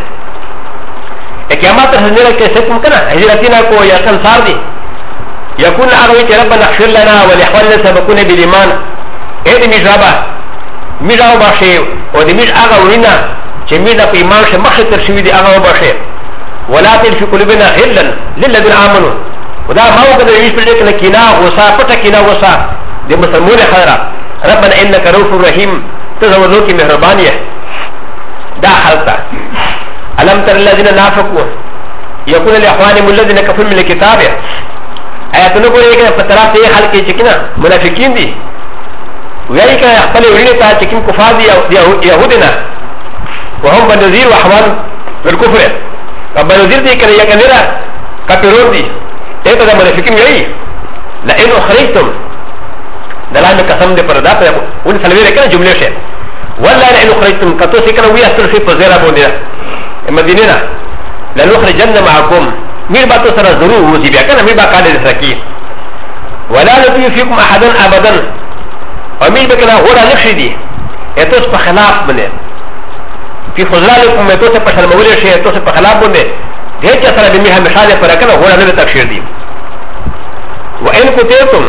اقامات الهجره كيف كنا هجرتنا كو يا انصار دي يكون اغوي ربنا اغفر لنا ولاخواننا سبقونا بالايمان ايه مجربه مجربه باشي ودي مش اغوينا چې ميدا په ایمان شه مخه تر شوی دی هغه وبشه ولا تلفي قلوبنا غلا للذين امنوا ودا ما وګد ویش په دې کې کینا غوسه پټه کینا غوسه د مسلمانانو خیره ربنا انك رؤوف رحيم تزودو کی مهربانی ہے دا حالتا الم تر الذين نافقوا يقول لاخوانهم الذين كفروا من الكتاب آیاتونو کو ایک په طرف ته حال کې چکنا منافقین دي وایي که خپل ورینه ته چکم کفار دي يهودنا وهم بنذير وحوال بالكفر بنذير دي كان يكنرا كافرون دي ايه ده منافقين جاي لئن اخرجتم دلائل قسم دي پردا پر ان سلوي كان جمله شه والله لئن اخرجتم كتو سكن ويا سر في بزيرا بوندي مدينه لنخرجن معكم مير باتو سر ضرور وزي بیا کنه مير با قال سکی ولا نطيع فيكم احدا ابدا امير بكنا غورا نخشدي اتوس په خلاف بنه في خزرالكم متوسط پشل مولي شيء توسط بخلاف بنده دهچ سره بمي همشاده پرکنه غورا نه تکشیر دي وان كنتم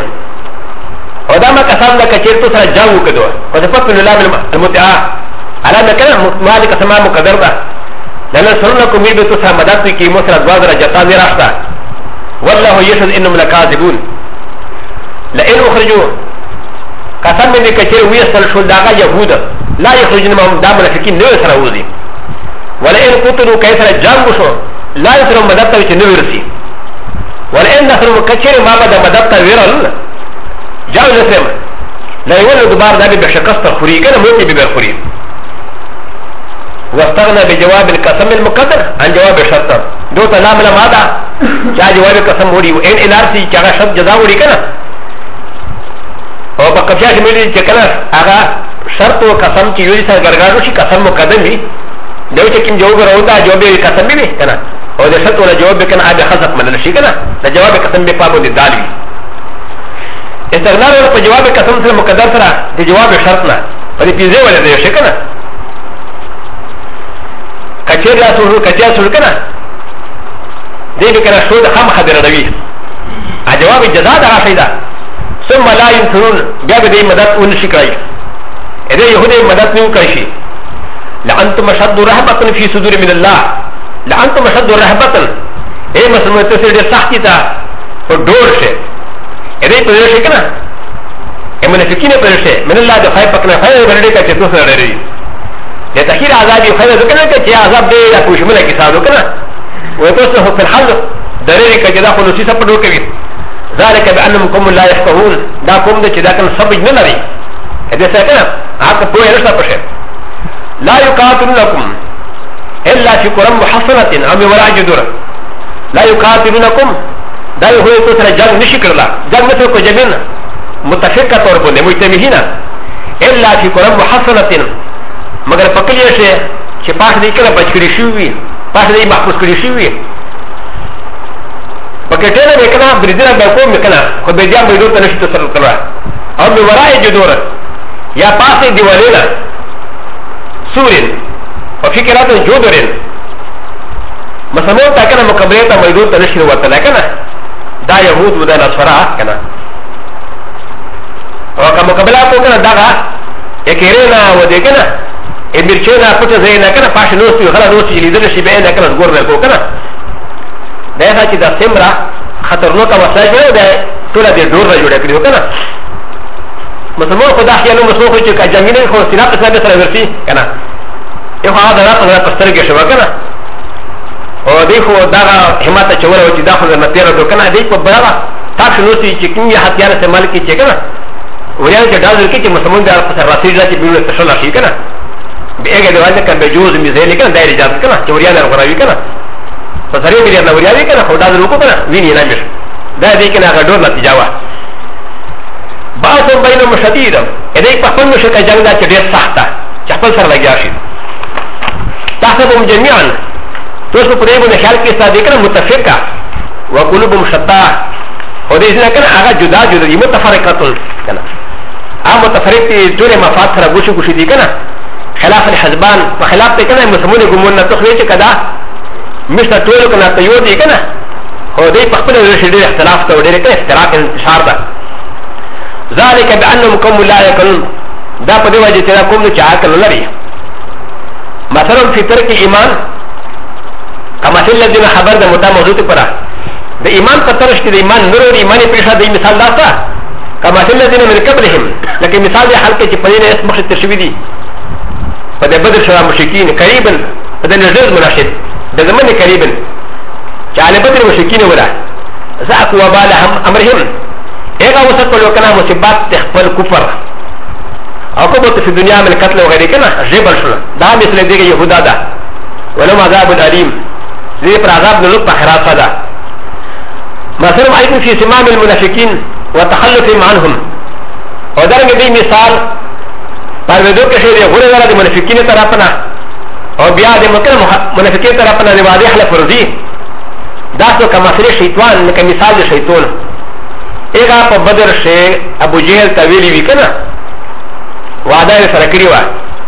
ودما قسم ده کچرتو سره جاو کدو وصفت من الله المتعا على مكان مالك سما مقدر ده لان سرنكم يبتو سره مدد کی مصر ادوار جتا نه راستا والله يشهد انهم لكاذبون لئن اخرجوا قسم من کچر ويسل شو داغا يهود لا يخرجون من دام منافقين نو سراوزي ولئن قتلوا كيسر جانغشو لا يسرون مدبتا وچ نو ورسي ولئن نصروا كچر ما بدا مدبتا ويرل جاو نسرم لا يولد دوبار دابي بشكست خوري كان موتي ببرخوري واستغنى بجواب القسم المقدر عن جواب الشرط دو تنام لما دا جا جواب القسم وري وان الارسي جا شرط جزا وري كنا او بقبشا شميلي چكنا اغا شرط و قسم چی یوری سر گرگارو شی قسم مقدم بھی دیو چکیم جواب روتا جواب قسم بھی کنا او دے شرط ولا جواب کنا آبی خصف مدل شی کنا دا جواب قسم بھی پابو دی دال بھی استغنار ورپا جواب قسم سر مقدر سرا دی جواب شرطنا پدی پیزے والا دیو شی کنا کچیر یا سوڑو کچیر سوڑ کنا دې به کنه شو د خام خبره دوي ا جواب جزاء دا شيدا ثم لا ينصرون بیا به دې مدد ون شي کوي دې يهودي مدد نه کوي شي لانتم اشد رهبه في صدور من الله لانتم اشد رهبه اے مسلمان ته دې سختي تا په ډور شي دې په دې شي کنه منافقين پر شي من الله د خای پکنه خای ورډه کته تو سره لري د تخیر عذاب یو خیر ذکر نه چې عذاب دې را کوشمله کې ساده کنه وتوسه في الحل درې کې دا خلوصي سره پډو کوي ذلك بانهم قوم لا يفقهون دا قوم چې دا کنه سبج نه لري دې څه کنه هغه په یوه څه پشه لا يقاتلونكم الا في قرى محصنه او وراء جدر لا يقاتلونكم دا یو هو سره جنگ نشي کړلا جنگ نه کو جمین متفقه طور باندې مجتمعين الا في قرى محصنه مگر پکلیه شي چې پاش دې کله بچ کړی شي وي پاش دې محفوظ کړی شي وي پکټنه وکنا بریدنه به کوم وکنا خو به ځان به دوه نشي تصرف کړه او به ورای جدور یا پاسه دیوالونه سورین او فکرات جودرین مسلمان تا کنه مقابله ته مېدور ته نشي ورته کنه دا يهود ودا نصارا کنه او که مقابله کو کنه دا اکیرینا و دې کنه امرچنا پټه زینا کنه پاش نو سی غلا نو سی لیدل شي به نه کنه ګور به کو کنه دا چې دا سمرا خطرناک وسایل ده ټول دې ډور را جوړ کړو کنه مسلمان خدا خیالو مسلمان خو چې کا جنگینه خو سینا په سره سره ورسي کنه یو هغه دا په سترګې شو کنه او دې خو دا همت چوره چې داخله نه تیر دو کنه دې په بڑا تاسو نو چې کومه هتیار استعمال کی چې کنه وریا چې دا ځکه چې مسلمان دا په سر راسي چې بیرو تشل شي کنه بیګه د واځه کنه بجوز میزه کنه دایره اجازه کنه چې وریا نه غراوي کنه په سره بیریا نه وریا کنه خو دا ورکو کنه ویني نه مش دا دې کنه غډور نتیجه وا باث بینهم شدید دې په خپل مشکل جنگ دا چې ډېر سخته چې خپل سره لګیا شي تحسبهم جميعا توسو په دې باندې خیال کې ساده کنه متفقه وقلوبهم شتى او دې څنګه کنه هغه جدا جدا دي متفرقه کنه هغه متفرق دي ټول مفاد سره ګوشي دي کنه خلاف الحزبان وخلاف ته کنه مسلمانې ګمون نه تخوي چې کدا مشته ټول کنه ته یو دي کنه او دې په خپل رشد اختلاف ته وړي کنه اختلاف انتشار ده ذلك بانهم قوم لا يقلون دا په دې وجه چې دا قوم چې عقل لري مثلا في ترك الايمان كما الذين خبر ده متا موضوع پر د ایمان په ترش کې د ایمان نور او ایمانی پیښه د مثال داسا كما الذين من قبلهم لکه مثال د حال کې چې په دې اس مخ تشوي دي په د بدر سره مشرکین قریبا په د نزل مناشد د زمن قریبا چې علي بدر مشرکین ولا ذاق وبال امرهم اغه وسکلو کنه مصیبات تخفل کفر او کوبت في الدنيا من القتل وغيره كنا جبل شنو دا مثل ديك يهودا دا ولو عذاب الاليم زي پر عذاب نلوك بخرات صدا مثلا ايضا في سمام المنافقين وتخلفهم عنهم ودرنگ دي مثال پرویدو کے شیر غور والا دي منافقين طرفنا او بیا دي مکر منافقين طرفنا دي واضح لفرضي داسو كمثل شیطان كمثال دي شیطان اغا پا بدر شے ابو جهل طویلی وی کنا وعدہ سره کړی و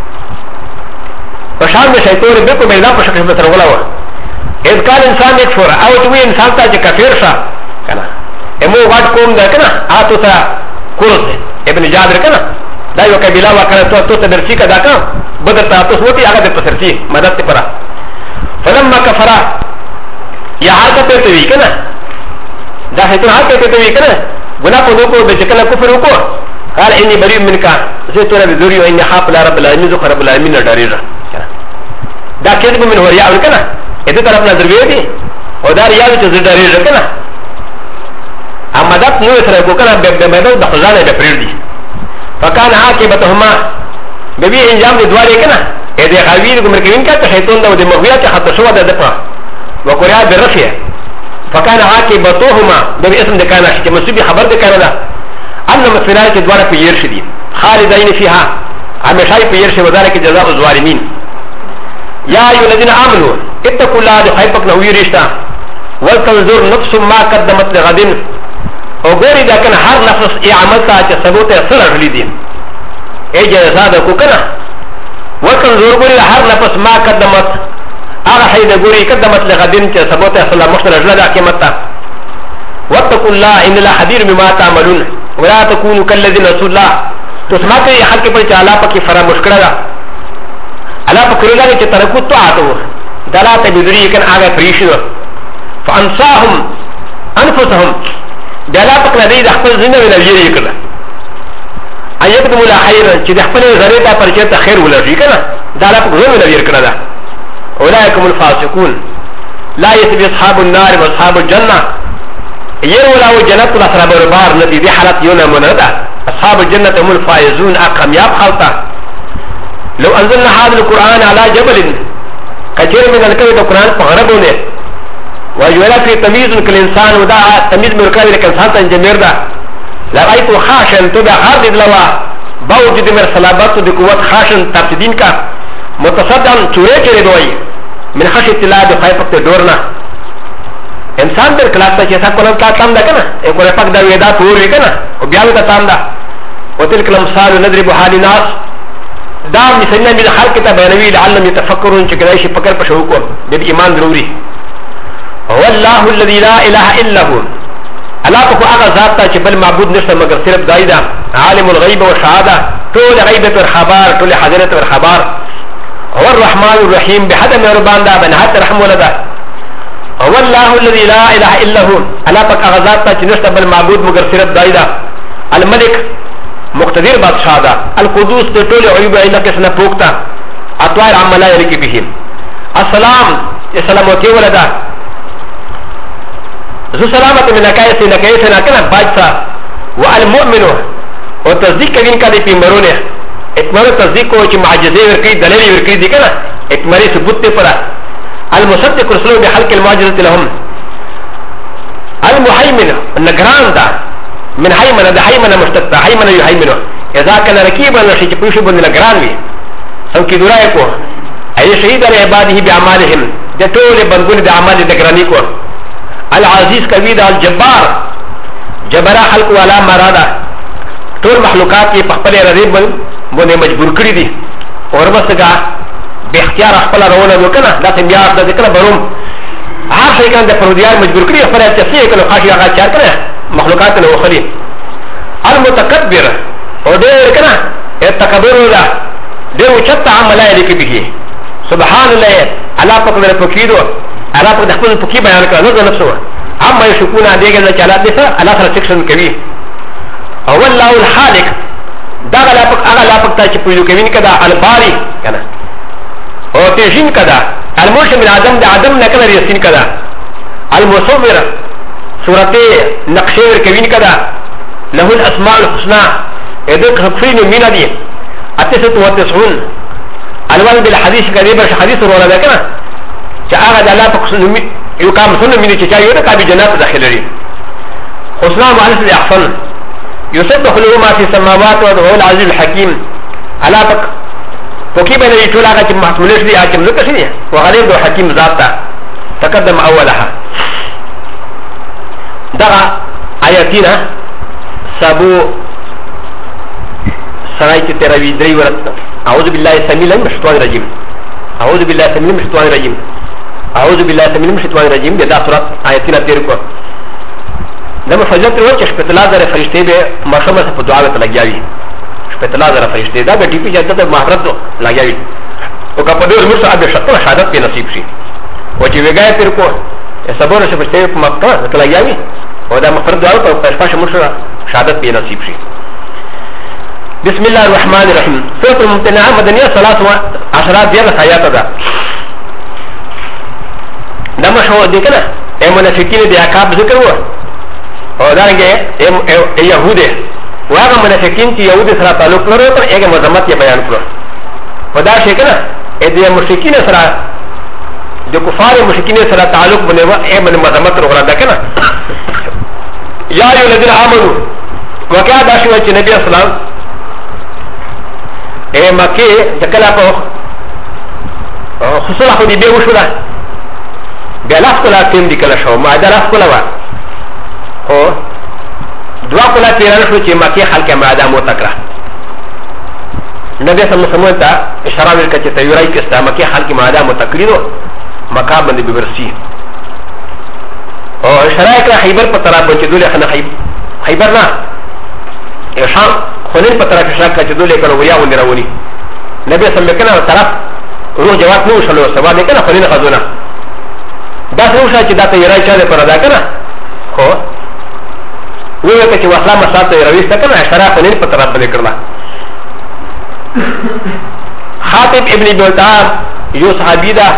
په شان د شیطان بالکل بلا په شکل سره ولا و اذ کان انسان یک فور او تو انسان ته چې کافر شه کنه امو واټ کوم دا کنه اته تا کورس ابن جابر کنه دا یو کبیلا وا کنه تو ته درچی کدا کا بدر ته تاسو وتی هغه د پسرتی مدد ته پرا فلما کفر یا هغه ته وی کنه دا هیڅ هغه ته وی کنه ګنا په دوکو د چکل کفر وکړو قال اني بريء منك زيت انا بذوري واني خاف لا رب العالمين ذكر رب العالمين داريجا دا كذب من هو يا كنا اذا طرفنا ذرويتي ودار يا داريجا كنا اما دات نو سره کو كنا بمدد دخلانه بفريدي فكان عاقبتهما ببي انجام دواري كنا اذا غوير مركبين كته شيطان ده دماغيات حتى شو ده دفع وقرا بالرفع فكان عاقبتهما باسم ده كان كمسبي خبر ده كان أن مثلات دوارة في يرشدي خالدين فيها عمشاي في يرشد وذلك جزاء الظالمين يا أيها الذين آمنوا اتقوا الله بخيبك نهوي رشتا ولتنظر نفس ما قدمت لغد وغير إذا كان هر نفس إعمالها تثبوت سر الدين أي جزاء كنا ولتنظر غير هر نفس ما قدمت هغه حي د ګوري قدمت لغدين چې سبوت صلی الله علیه وسلم قیامت ته واتقوا الله ان الله خبير بما تعملون ولا تكونوا كالذين رسول الله تو سماته حق پر چالا پکې فراموش کړه الله په کړه چې ترکو طاعته دلا ته بدري کن هغه پریشو فانصاهم انفسهم دلا پکې دې د خپل ځنه ویلې کړه ايتم لا خير چې د خپل زریته پر چې خیر ولري کنه دلا پکې ویلې کړه دا اولئک هم الفاسقون لا يسبي اصحاب النار واصحاب الجنه يرولاو جنت الاصحاب البار الذي دي حالت يوم مندا اصحاب الجنه هم الفائزون اقياب خلطه لو انزلنا هذا القران على جبل كثير من القران فغربونه وجعل في تمييز كالانسان ودا تمييز مركز الانسان تنجمير دا لغايه خاشن تبع هذه اللوا باوجد من صلابات بقوه خاشن تبتدين کا متصدعا چورے چرے دوئی من خشیت اللہ دو خیفت دورنا انسان در کلاس تا چیسا کنم تا تام دا کنا ایک ور پاک دا ویدا توری کنا و بیاوی تا تام دا و تلک الامثال ندرب حال ناس دا مثلنا من خلق تا بینوی لعلم یتفکرون چکدائشی پکر پشوکو بید ایمان ضروری هو اللہ الذي لا الہ الا هو اللہ پکو آغا ذات تا چی بل معبود نشتا مگر صرف دائی دا عالم الغیب و شہادہ طول غیبت و خبار طول حضرت و خبار هو الرحمن الرحيم بحد مهربان دا بنهات رحم ولدا هو الله الذي لا اله الا هو الا پاک اغذات تا چنشتا بل معبود مگر صرف دائی الملك مقتدر بادشاہ دا القدوس تے طول عیوب اینا کسنا پوکتا اطوائر عملا یرکی بهم السلام سلامتی ولدا ذو سلامت من نکایس نکنا باجسا والمؤمن و تصدیق کبین کا دی پیمبرونه اتمار تصدیق کو چې معجزه ورکړي دلیل ورکړي دي کنه اتماري ثبوت ته پر المصدق رسول بحلق المعجزه لهم المهيمن النگران دا من هيمن ده هيمن مشتق هيمن يهيمن اذا كان ركيبا شيء چې پوښي باندې نگران وي او کې دورای کو اي شهيد على عباده باعمالهم ده ټول بندونه د اعمال نگرانی کو العزيز کوي دا الجبار جبر خلق ولا مرادا ټول مخلوقات کې په خپل رضیب باندې مجبور کړی دي اور مسګه به اختیار خپل روانه وکنه دا تمیار د ذکر بروم هر شي کنه د پرودیار مجبور کړی خپل تفسیر کله خاصي هغه چار کړه مخلوقات له وخري المتکبر او دې کنه التکبر ولا دې وچت عمل لري کې به سبحان الله الله پاک له پکیدو الله پاک د خپل پکی بیان کړه نو نفسه اما یشکون دې ګل چالات دې سره الله سره سیکشن کوي او الله الخالق دا غلا پک هغه لا پک ته چې پوجو کوي کدا الباری کنه او تشین کدا المرشد من ادم د ادم نه کړی یسین کدا المصور سورته نقشه ور کوي کدا له الاسماء الحسنى اذ خفين من دي اتسط وتسعون الوان بالحديث قريب حديث ولا ده کنه چې هغه د الله پک یو کام سنن مینه چې یو د کابي جنات داخل لري حسنا معنی د احسن يسبح له ما في السماوات وهو العزيز الحكيم على بك وكيف بين يطلع على محمولش دي حاكم ذكر شيء وغالب ذو حكيم ذاتا تقدم اولها دغا اياتنا سابو سرايت تراوي دري ورت اعوذ بالله السميع العليم من الشيطان الرجيم اعوذ بالله السميع العليم من الشيطان الرجيم اعوذ بالله السميع العليم من الشيطان الرجيم دا سورة اياتنا تيركو لما فجأت روح شپتلا زره فرشته به مشمه په دعا ته لګیاوي شپتلا زره فرشته دا به ټي پی جاته ته محرت لګیاوي او کا په دې عمر صاحب شکل شهادت به نصیب شي او چې وګای تر کو صبر شپته په مکه ته لګیاوي او دا مفرد دعا په پښپاشه مشره شهادت به نصیب شي بسم الله الرحمن الرحيم سورة الممتنعة مدنية 13 ديال آيات ده دا مشهور دي کنه اي منافقين دي عقاب ذکر و او دارنګه يهوده واغه منافقین چې يهود سره تعلق لري ته هغه مذمت یې بیان کړو خدا شي کنه دې مشرکین سره د کفار مشرکین سره تعلق بنه و اې من مذمت وغلا ده کنه یا ایو الذین آمنوا وکیا دا شو چې نبی اسلام مکه دکلا په خصوصا خو دې به وشوله بیا لاس کولا تیم دي کله شو ما دا لاس کولا و او دعا کولا تیرانه شو چې مکه خلک ماده مو تکړه نبی صلی الله علیه وسلم ته اشاره وکړه چې تیورای کې اسلام کې خلک ماده مو تکړینو مقام بندي ببرسي او شرائك خيبر پتراب بچ دولي خنا خيبر نا شام خلين پتراب شاك چ دولي کنو ويا وندي راوني نبي سمكنا طرف روح جواب نو شلو سبا دي کنه خلين خزونه دا روح چې دا ته يرای چا ده پر ادا کنه خو ویو ته چې واسلا مساته رويسته کنه شرع خلين پتراب باندې کړلا خاطب ابن بلتاب یو صحابی دا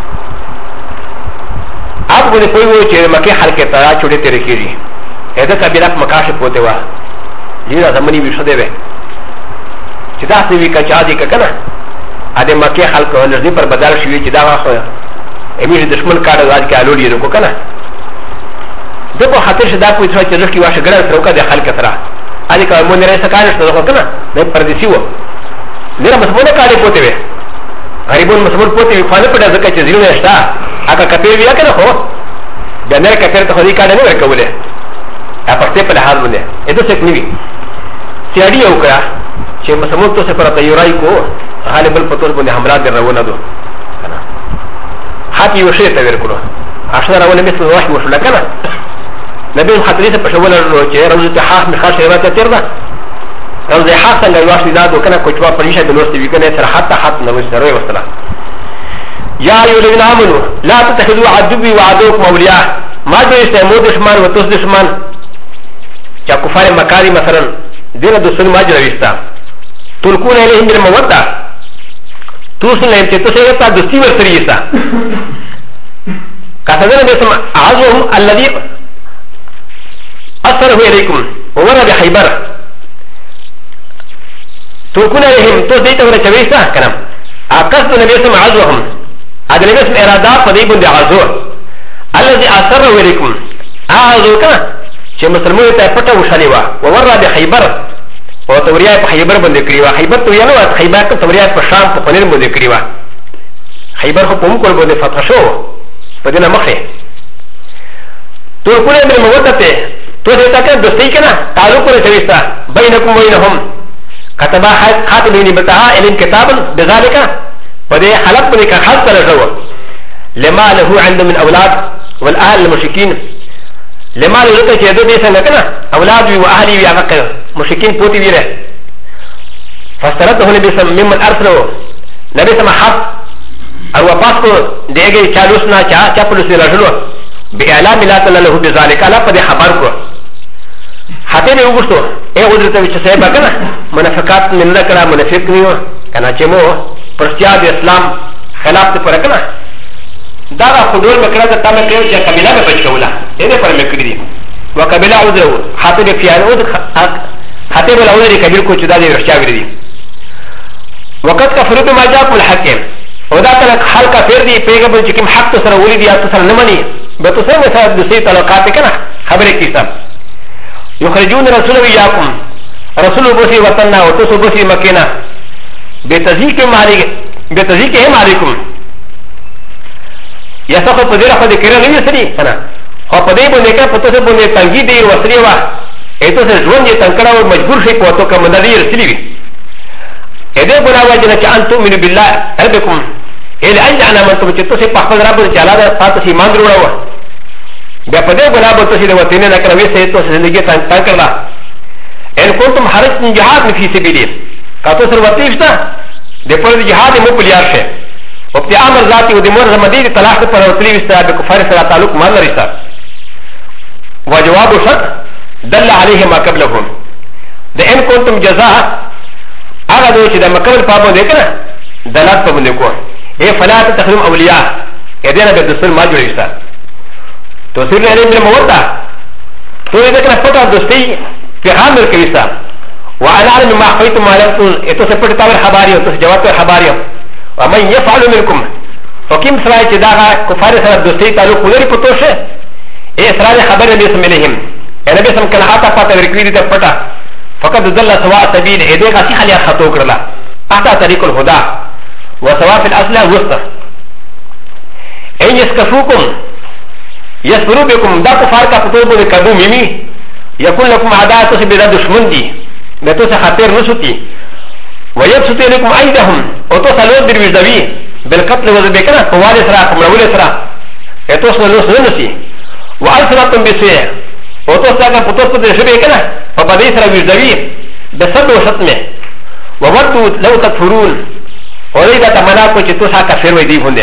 آپ کو کوئی وہ چیز مکے حل کے طرح چھوٹے تیرے کیجی ایسا کبیرات مکاشف ہوتے ہوا جیسا زمانی بھی شدے ہوئے چدا سے بھی کچا دی کنا آدھے مکے حل کو نزدی پر بدل شوی چدا واخ امیر دشمن کارڈ آج کے آلوڑی رکو کنا دیکھو خاطر شدا کوئی تھوڑا چیز کی واش گڑا روکا دے حل کے طرح آج کا من رہے سکارش تو کنا نہیں پردیسی ہو میرا مسمون کارڈ پوتے ہوئے غریبون مسمون پوتے ہوئے خوانے پڑا زکا چیز زیرو نشتا اگر کپیر بیا کنه خو بیا نه کپیر ته خدای کاډه نه ورکوله ا پسته په حال باندې اته څه نیوي سیاډي یو کړه چې مسمون ته سفر ته یورای کو غالب الفطور باندې حمله درونه دو کنه حتی یو شی ته ورکړو اشاره ولې مثل وحي وشل کنه نبی خطرې ته پښول ورو چې روزه حاف مخاش روایت تیر ده روزه حاف څنګه واش دادو کنه کوچوا پریشه د لوستي وکنه سره حتی نو سره وسره يا أيها الذين آمنوا لا تتخذوا عدوي وعدوكم أولياء ما جئت مو دشمن وتوس دشمن يا كفار مكاري مثلا دين الدسون ما جريستا تلقون إليهم بالمودة توصل لهم تتسيرتا دستي ورسريستا كاتبنا باسم أعظهم الذي أثره إليكم وورد بحيبر تلقون إليهم توس ديتا ورسريستا كلام أقصد باسم أعظهم هذا اللي اسم إرادة فديبون دي عزو الذي أثر وليكم عزو كنا چه مسلمون تاپتا وشاليوا وورا بخيبر وتوريا بخيبر بنده كريوا خيبر تو يانو خيبر كم توريا بشام بخنين بنده كريوا خيبر خو پوم کول بنده فتح شو پدنا مخه تو کونه من موتته تو دیتا کنه دوستی کنه تعلق کنه چويستا بينكم وبينهم كتب خاتم ابن بتاع علم كتابا بذلك وده حلق بنك حلق لجوه لما له عنده من أولاد والأهل المشركين لما له لك جدو دي سنة أولادي وأهلي ويعقل مشركين بوتي بيره فاسترده نبي سم ممن أرسله نبي سم حق أو وفاسكو ديگه چالوسنا چاپلوسي لجلوه بإعلام لا تلا له بذلك لا پده خبركو حتى بي وگوشتو اي غدرتا وچه سيبا كنا منافقات من لکنا منافق نيو كنا چمو پرستیا د اسلام خلاف ته پر کنه دا خدول مکړه ته تم کړو چې قبيله به بچ کوله دې پر مکړي دي وقبيله عذر خاطب فيارود خاطب الاول کبیر کو چې دا دې رښتیا ویل دي وقت کفرت ما جاء کل حکم ودا تل خلق فر دي پیغمبر چې کوم حق سره ولي دي تاسو سره نه مني به تاسو سره د سي تعلقات کنه خبره کیسه يخرجون رسول وياكم رسول بوسي وطننا وتسو بوسي مكينا بتزيكهم عليكم يسخط بدير خد كيرا لم يسري انا هو بدي بنيكا فتوس بني تنجي دي وسريوا ايتو سه جون دي تنكرا مجبور شي كوتو كمدري رسلي اده بنا وجنا چې انتم من بالله ربكم الى ان انا من تو چې تو سه په رب تعالی دا تاسو ایمان وروړو بیا په دې بنا به تاسو د وطن نه کړوي سه تو زندگی تنکړه ان كنتم حرجتم جهاد في سبيله کاتو سر وتیشتا د پر جهاد مو پلیار شه او په امر ذاتی او د مور زمدی طلاق پر ورتلی وستا به کفار سره تعلق مان لري تا وجواب شرط دل عليه ما قبلهم د ان كنتم جزاء هغه دوی چې د مکمل پابو دی کنه دلالت په باندې کو اے فلا تخرم اولیاء اذن به دسل ما جوړیستا تو سر نه لري موتا تو دې کنه پټه دوستي پیغام ورکويستا وانا علم ما اخفيتم ما لم تسپٹ تاور خباري او جواب خباري ومن يفعل منكم وكم سراي جداغا كفار سره دوستي تعلق ولري پتوشه اي اسرار خبر نبي سم عليهم نبي سم كان اتا پتا ورکوي ته پټا فقط ذل سواء سبيل ايده غسي خليا خطو کړلا اتا طريق الهدى وسواء في الاصل وسط ان يسكفوكم يسبروا بكم دا كفار کا پتو بده کبو ميمي يكون لكم عداء تسبب دشمن دي بتوسع خطير نسوتي ويبسط لكم ايدهم وتصلوا بالوزدوي بالقتل وذبكنا فوال سرا كمرول سرا اتوسنا نوس نسي والسنتم بسوء وتوسنا بتوسط الشبكنا فبدي سرا ويزوي بسد وشتمه وودوا لو تكفرون ولذا تمناكم تتوسع كفر ويدي هنده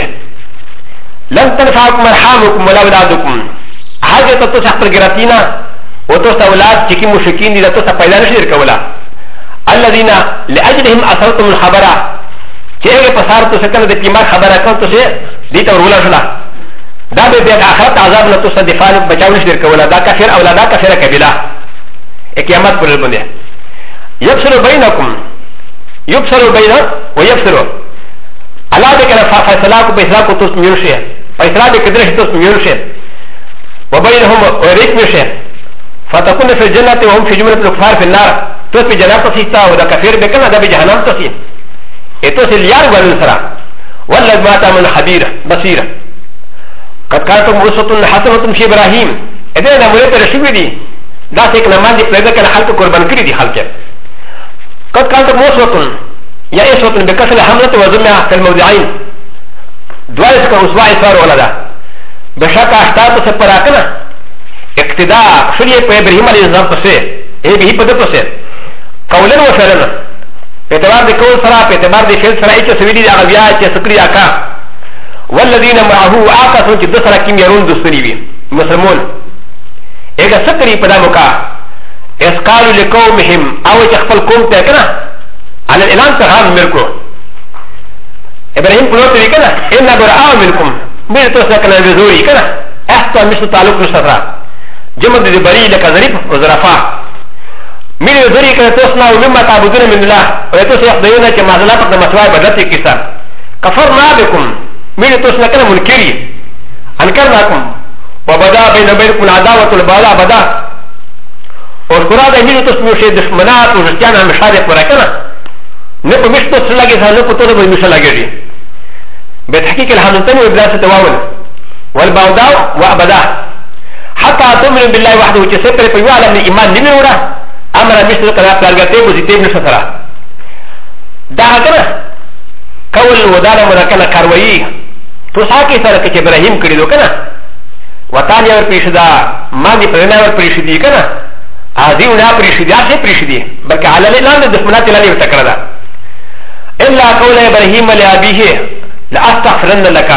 لن تنفعكم ارحامكم ولا اولادكم هذا تتوسع بالجراتينا وتوسع اولاد تكي مشركين دي تتوسع فايدا نشير كولا الذين لاجلهم اثرتم الخبره كيف فصارت سكن الكمار خبره كنت سي دي تورولا شلا دا به اخرت عذاب لتوسع دفاع بچاو نشير كولا دا كفر اولاد كفر كبيره قيامت پر بنده يفصل بينكم يفصل بينه ويفصل الله ذكر فصلاك بيسلاك توس ميوشي فصلاك كدرش توس ميوشي وبينهم وريك ميوشي فتكون في الجنة وهم في جملة الكفار في النار توس في جنة تسيتا وذا كفير بكنا ذا بجهنم تسي اتوس اليار والنسرة والذي مات من خبير بصير قد كانت مرسة حسنة في إبراهيم إذن أمريت رشيوي دي دا سيك نمان دي فلذا كان حلق قربان كري دي حلقه قد كانت مرسة يا إسوة بكسر حملة وزمها في الموضعين دوائس كأسواع إسوار ولدا بشاك أشتاط سپراكنا اقتداء شريع پا إبراهيم عليه السلام پسي ايه بهي پده پسي قولن وفعلن اعتبار دي قول سرا پا اعتبار دي فعل سرا ايچه سويدي دي اغبيا ايچه سكري آكا والذين معه آقا سنچه دسرا كم يرون دستري بي مسلمون ايگا سكري پدا مكا اسقالوا لقومهم او اخفل قوم تاكنا على الإعلان تغام ملكو إبراهيم قلت لي كنا إنا براء منكم من توسنا كنا بزوري كنا أحسن مثل تعلق نشترا جمد دي بريء لك ظريف وزرفاء من الزوري كنا توسنا ومما تعبدون من الله ويتوسنا يخضيونا كما زلاتك نمسواي بدلتي كيسا كفرنا بكم من توسنا كنا منكري أنكرناكم وبدا بين بينكم العداوة والبغضاء بدا وذكرا دا من توسنا شيء دشمنات وجستيانا مشارك وركنا نقو مشتو سلاجي سالوكو تولو بمشلاجي بتحقيق الحمدتين وإبلاس التواول والبغضاء وأبدا حتى تؤمن بالله وحده وتسيطر في وعلى من الإيمان نمورا أمر مشتو كذا بلغتين وزيتين نشترا دا هكذا كول ودانا مدكنا كاروي تساكي سارك إبراهيم كريدو كنا وطانيا ورپريشدا ماندي پرنا ورپريشدي كنا هذه ولا بريشدي أشي بريشدي بلك على الإعلان الدشمنات الذي يتكرر إلا قول إبراهيم لأبيه لأستغفرن لك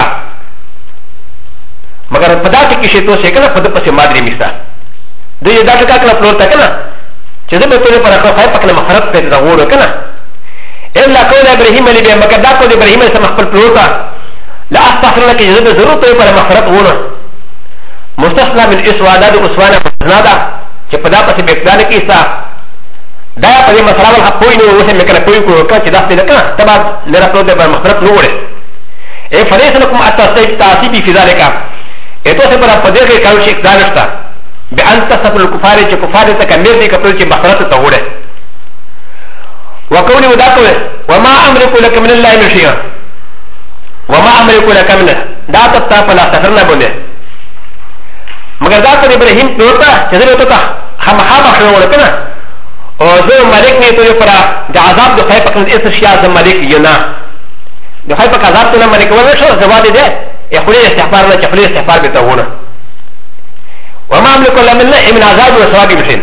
مگر پداتی کی شیطو سے کنا پد پس مادری میسا دو یہ داتا کنا پلورتا کنا چیزے بطوری پر اخوة خواہ پکنا مخرط پیدا غورو کنا إلا قول إبراهيم لبیا مگر دا قول إبراهيم سے مخبر پلورتا لأستغفرن لك چیزے ضرور توی پر مخرط غورو مستثنا من اسوانا دو اسوانا فزنادا چې په دا پسې بېکدانه کې ستا دا په دې مسله ول حق پوی نه اوسې مې کنه پوی کړو چې داسې نه کنه تبا لره پرو دې بر مخبرت نه وړي اے فلیس لكم التعصيب في ذلك اته سے پر په دې کې کاوه شي اقدار شتا بان تصف الكفار چې کفار ته کمر دي کپل چې مخبرت ته وړي وقولي وذاكره وما املك لك من الله من شيء وما املك لك من دا تتا فلا سفرنا بونه مگر دا ته ابراهيم پروتا چې دې ته خامخا خو ورکنه او زه مالک نه ته پر د عذاب د خای پکې اس شیا د مالک ینا د خای پکې عذاب ته مالک ورنه شو زواد دې يقول استغفار الله چخلي استغفار به ته ونه وما املك الا من عذاب وثواب مشين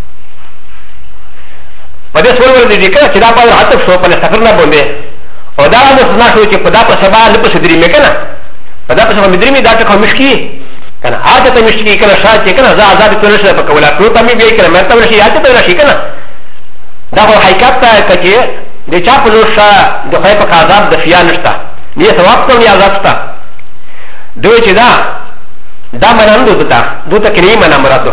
پدې سوال ور دي کړه چې دا په عطف شو په سفر نه باندې او دا نو څنګه شو چې په دا په سبا نه په صدري مې کنه په دا په سبا مې درې مې دا ته کوم مشکی کنه عادت مشکی کنه شاته کنه زه عذاب ته نشه په کولا پرو ته مې وی کنه مې ته ورشي عادت ته راشي کنه دا په حقیقت ته کچې د چا په لوشا د خای په عذاب د فیا نشتا نه ثواب ته نه عذاب شتا دوی چې دا منندو دوته کې نه منه مرادو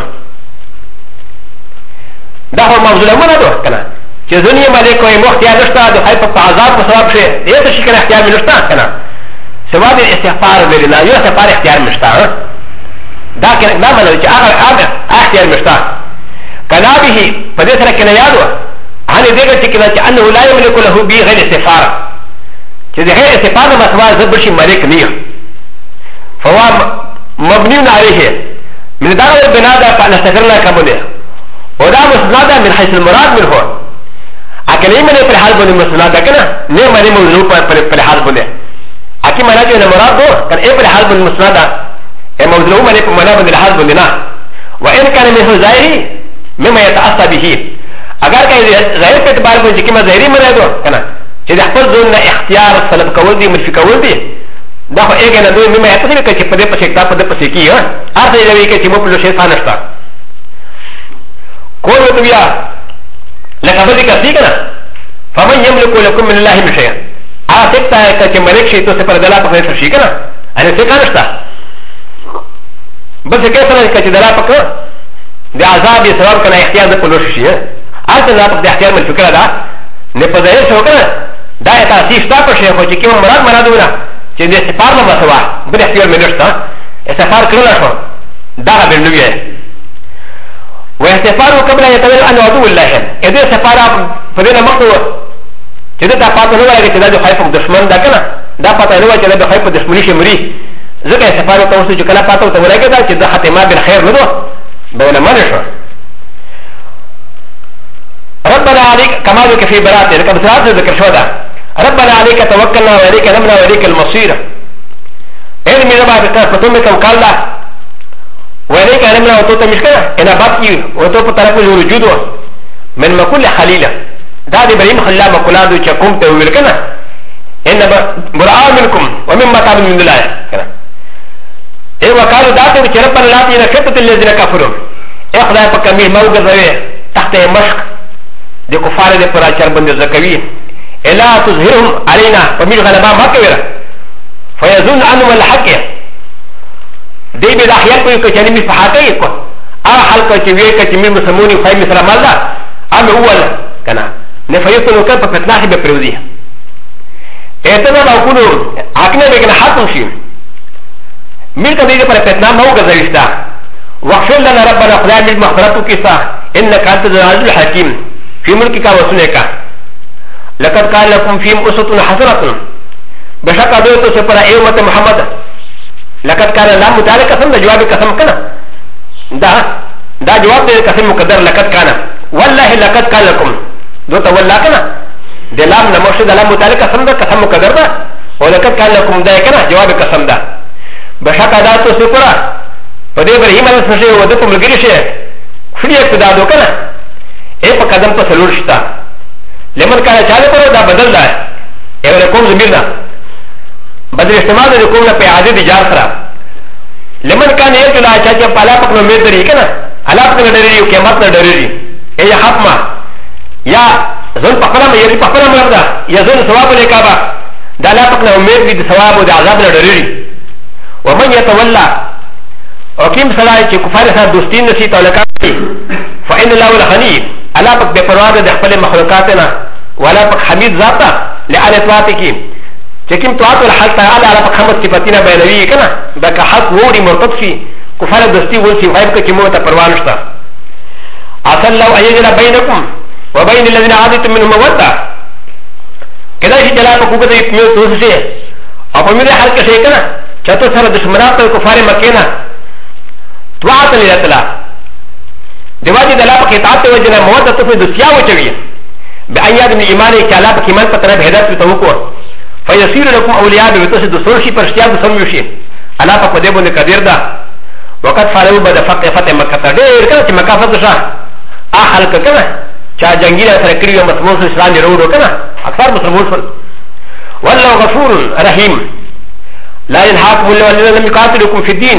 دا هو موضوع مرادو کنه چې ځنی مالک کوئی مختیار نشتا د خای په عذاب په ثواب شه دې ته شي کنه اختیار نشتا کنه ثواب استغفار ویل نه یو استغفار اختیار نشتا دا کنه دا معنی چې هغه اختیار نشتا کنا به په دې سره کنه یادو هغه دې چې کنه چې انه لا یملک له بی غیر استغفار چې دې غیر استغفار نه مسوا زبر شي مالک نه فهو مبني عليه من دار البناء فان استغفرنا كمله ودا مسند من حيث المراد منه اكل من في الحال بن مسند كنا نه من موضوع في الحال بن حاكم انا جو مراد دو كان ايه بالحال بالمسنده ايه مظلوم عليه بمنا بالحال بالنا وان كان من ظاهري مما يتاثر به اگر كان ظاهر په اعتبار باندې کې ما ظاهري منه دو کنه چې د خپل ځون نه اختیار سلب کول دي منفي کول دي دا خو اګه نه دوی مما يتاثر کوي چې په دې پسې کتاب په دې پسې کیه ارته دی کې چې مو په شیطان نشتا کوو ته بیا لکه به ذکر دي کنه فمن يملك لكم من الله من شيء اته ته چې ملک شي ته پر دلا په څیر شي کنه ان څه کانشتا بس کې سره چې دلا پکې د عذاب سبب کنه اختیار د پلوش شي ارته لا په اختیار من فکر ده نه په ځای شو کنه دا تاسیس تا په شی خو چې کوم مراد ونه چې د سفار نه مسوا بل اختیار مې نشته سفار کړل شو دا به نو یې واستفار قبل يتولى ان عدو الله اذا سفار فدنا مقتو چې دا پاتې نه وایي چې دا د خایف دشمن دا کنه دا پاتې نه وایي چې دا د خایف دشمنی شي مري ځکه سفار ته اوسې چې کله پاتې ته ورګه دا چې د ختمه بالخير نه دو به نه مانه شو ربنا عليك كما ذكر في براءه لك بسرعه ذكر شو ده ربنا عليك توكلنا وعليك نمنا وعليك المصير علم ربا فتمكم قال له وعليك نمنا وتوت مشكله انا باقي وتوت طرف الوجود من مكل خليله دا د ابراهيم خلا مقولات چې کوم ته ویل کنه ان براء منكم ومما تعبدون من الله کنه اي وقالوا دا ته چې ربنا لا تنكتت الذين كفروا اخلا پکمه موغزوي تحت مشق د کفار د پر اچر بند زکوي الا تظهرهم علينا ومن غلبا ما کوي فيظن انهم الحق دې به احيان کوي چې نمی فحاته کو ا حلق چې وی چې می مسلمونی فایم سره مالدا ام اول کنه نفيتو كان فتناه بپروزي اتنا لو كنو عقنا بكنا حاكم شيء ملك دي پر فتناه مو غزيشتا واغفر لنا ربنا خدا من مغفرتك كيسا انك انت العزيز الحكيم في ملكك وسنك لقد كان لكم فيهم اسوه حسنه بشك ادوتو سپر ايمه محمد لقد كان لا متعلق قسم جواب قسم كنا دا جواب قسم مقدر لقد كان والله لقد كان لكم دو ته ولا کنه د لام نه مرشد لام متعلق قسم ده قسم مقدر ده ولکد کان لكم ده کنه جواب قسم ده بشک ادا تو سپرا په دې ابراهيم علیه السلام و د کوم لګری شه فری ابتدا دو کنه اے په قدم په سلور شتا لمن کله چاله پر دا بدل ده ایو کوم زمير ده بدل استعمال د کوم نه په عادي دي جار سره لمن کان یې کلا چا په لا پک نو مې درې کنه الا پک نه درې یو قیامت نه درې ای حتما یا زن پخلا میں یعنی پخلا مرد دا یا زن ثواب لکابا دا لا پکنا امید بھی دا ثواب و دا عذاب لڑری ومن یتولا وکیم صلاحی چی کفار ساتھ دوستین نسی تولکاتی فإن اللہ الغنی اللہ پک بے پرواد دا خپل مخلوقاتنا والا پک حمید ذاتا لعال اطواتی کی چکیم توات والحال تعالی اللہ پک حمد صفتینا بینوی کنا بکا حق ووری مرتب فی کفار دوستی ولسی غیب کا چموتا پروانشتا اصل اللہ ایجل بینکم وبين الذين عادت منهم موتا كذا شيء جلا بكوكا يتميو توسي او بمير حلقه شيء كنا چتو سره دشمنات كفار مكينا توات لله دواجي دلا بك اطاعت وجنا موتا تو دسيا وچوي باياد من ايمان كالا بك ایمان پر طرف هدایت توکو فيصير لكم اولياء بتوسي دسورشي پر اشتياق سميوشي الا پک دې باندې قدر ده وقت فارو بد فتح مکه ته ډېر کله چې مکه فتح شاه اخل کړه چا جنگی را سره کړی مسلمان سره اسلام ضرور وکړه اکثر مسلمان سره والله غفور رحیم لا ينهاكم الله الذين لم يقاتلوكم في الدين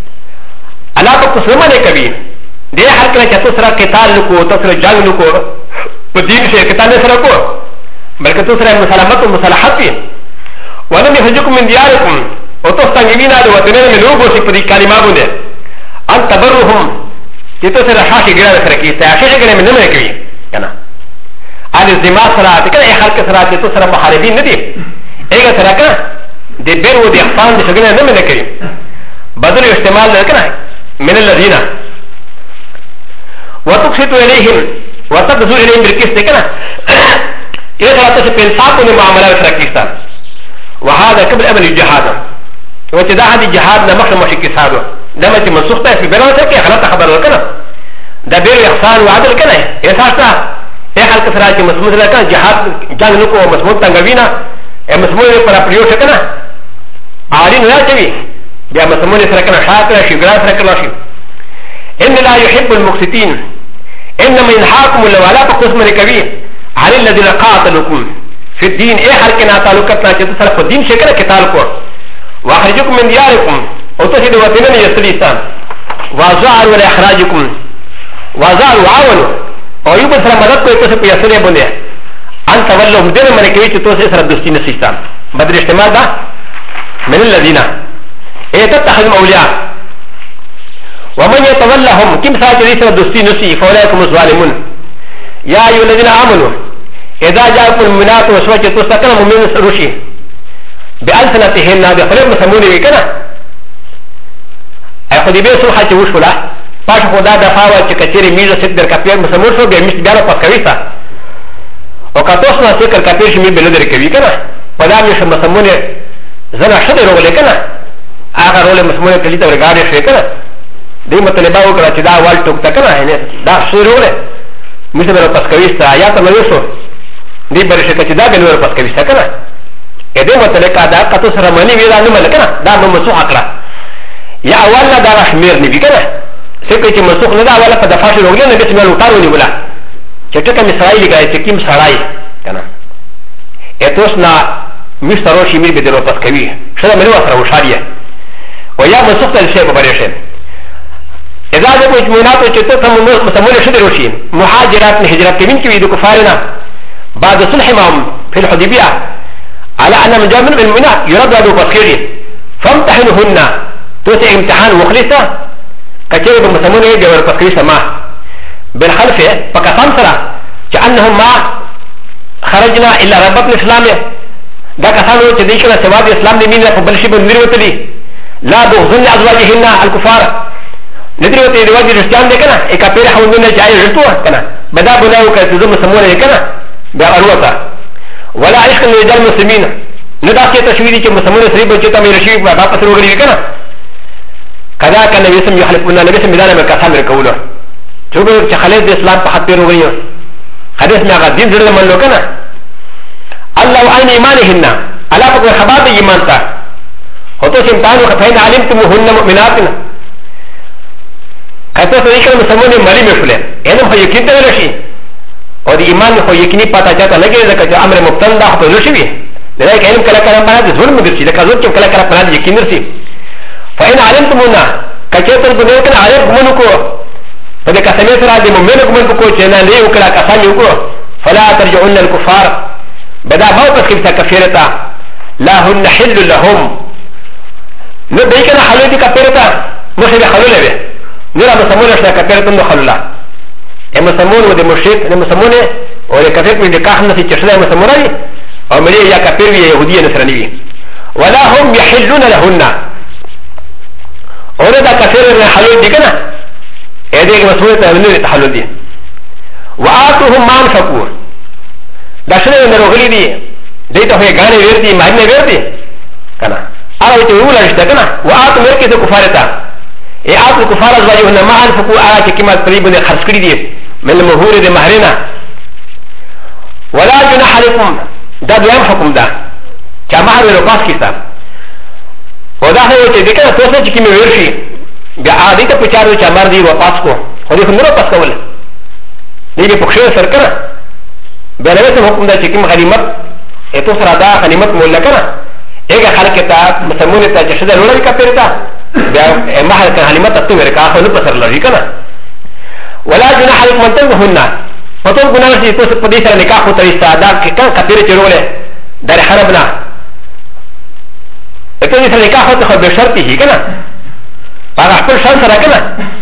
الا تقسموا لكبي دې هر کله چې تاسو سره قتال کو تاسو سره جنگ کو په دین سره قتال سره کو بلکې تاسو سره مسالمت او مصالحت ولم يخرجكم من دياركم او تاسو څنګه وینا د وطن نه لوګو چې په دې کلمه باندې ان تبرهم چې تاسو سره حاشي ګرځي سره کې ته حاشي ګرځي نه کوي کنه ال الدماء سره کنه ای خلق سره چې تو سره محاربین نه دي ایګه سره کنه د بیر و د احسان د شګنه نه منه کوي بدل استعمال نه کنه من الذين وتقسط اليهم وتبذل اليهم بالقسط کنه اذا ثلاثه في انصاف المعاملات سره کیسه وهذا قبل ابل الجهاد وتدا هذه الجهاد نه مخه مشي کیسادو دمه چې منسوخ ته په بیان سره کې غلطه خبر وکنه دا بیر احسان وعدل کنه احساسا اے خلق سره چې مسلمان سره کنه جهاد جنگ نکو مسلمان څنګه وینا اے مسلمان پر پریو شکنه اړین نه چوي بیا مسلمان سره کنه شاکر شي ګرا سره کړل شي ان لا يحب المقسطين انما ينهاكم الولاء قسم ركبي على الذين قاتلوكم في الدين اي حال كنا تعلقتنا چې سره په دین شکل کې تعلق واخرجكم من دياركم او تجد وطننا يسليسان وزعروا لاخراجكم وزعروا عاونوا او یو بل سره مدد کوي تاسو په یسلې باندې ان تولوا دین من کوي چې تاسو سره دوستي نشئ بدر اجتماع ده من الذين اتخذوا اولياء ومن يتولهم كم ساعه ليس دوستي نشئ فاولئك هم الظالمون يا ايها الذين امنوا اذا جاءكم المؤمنات وسوجت تستقل مؤمن رشي بألسنتهن بخلق مسمونه كنا اخذ بيسو حاجه وشولا پاش خدا دفاوا چې کچېری میزه سید در کپیر مسمور شو به مست بیا په کوي تا او کاتوس نه چې کر کپیر شي به لدر کوي کنه په دا مې مسمونه زنه شته روغله کنه هغه رول مسمونه کلی ته ورګاډي شي کنه دې مطلب او کړه چې دا وال ټوک تا کنه نه دا شی روغله مست به پس کوي تا یا ته نو شو دې بل شي چې دا به نور پس کوي تا کنه ا دې مطلب کا دا کاتوس رمنی وی دا نه مل کنه دا نو مسو حقلا یا اول نه دا رحمیر نه وی کنه سکه چې مسوخ نه دا اوله په دفاع شروع نه به چې مې لوټارو نیولا چې ټکه اسرائیل غای چې کیم سړای کنه اتوس نا مسترو شي مې به درو پس کوي شته مې وسره وشاریه او یا مسوخ ته شی په بریښه اذا د کوم مؤمنات چې ته مسمول شي دروشي مهاجرات نه هجرت کوي کې د کفارنا بعد صلح معهم في الحديبيه على ان من جاء من المؤمنات يرد له بخير فامتحنهن توسع امتحان مخلصه كثير من المسلمين يجوا بكري سما بالخلف فكفان سرا كأنهم ما خرجنا إلا ربط الإسلام دا كثانو تديشنا سواد الإسلام لمن فبلشي بنيروتلي لا بغضن أزواجهن الكفار نديروتلي لواجه الرسلام دي كنا إكابير حولنا جاي رجتوه كنا بدا بناو كتزم مسمونا كنا بأروتا ولا عشق لرجال المسلمين ندا كي تشويري كمسمونا سريبا جتا ميرشيك وعبا سروغري كنا كذا كان النبي سم يحلفون النبي سم بدانا من كسام ركوله شوفوا خالد الاسلام فحط بيروغيو حديث ما قد دين زرد من لو كان الله عين ايمانهن على فقر خباب ايمان تا هو سمتانو فإن علمتموهن مؤمنات كتو سيكون مسلمون مالي مفله انهم هو يقين تلاشي اور ایمان هو یقینی پتا چاہتا لگے کہ امر مبتل دا په رشوی لذلك علم کلا کلا باندې ظلم درشي لکه ظلم کلا کلا باندې یقین درشي فإن علمتمونا كثير بنوكنا عليك منكو فإذا كسميت رادي ممنك منكو جنا ليه وكلا كساميكو فلا ترجعون الكفار بدا موقف كيف كفيرتا لا هن حل لهم نبيكنا حلوتي كفيرتا مش بحلول به نرى مسمونا شنا كفيرتا نخلولا مسمون ودي مشرك مسمونه ودي كفير من دكاحنا في تشريع مسمونا او مليه يا كفير يهودية نصرانية ولا هم يحلون لهن اور دا کثیر نے حلول دی کنا اے دے مسئولہ تے نے حلول دی واتهم مان فقور دا شنے نے روغلی دی دیتا ہوئے گانے ویر دی مہنے ویر دی کنا ارا تے ولا رشتہ کنا وات مر کے تو کفارتا اے ات کفار ازواجہ نے مان فقور ارا کہ کما قریب نے خرچ کری دی من المهور دی مہرنا ولا جناح علیکم دا دوام حکم دا کیا مہر رو پاس کیتا ودا هو چې دغه توسه چې کیمه ورشي بیا عادي ته پچارو چې امر دی واپس کو خو دې خنورو پاس کول دې په پښه سر کړه بیا له حکم دا چې کیمه غنیمت اته سره دا غنیمت مولا کړه هغه خلک ته مسمونه ته چې شدا لوري کا پیرتا بیا مہر ته غنیمت ته ورکا خو نه پسر لږی کړه ولا جناح علیکم ان تنهن فتو ګناه چې تاسو په دې سره نکاح او تریستا دا کې کا پیر چروله در حربنا ته دې سره نکاح ته خو به شرط هي کنه هغه خپل شان سره کنه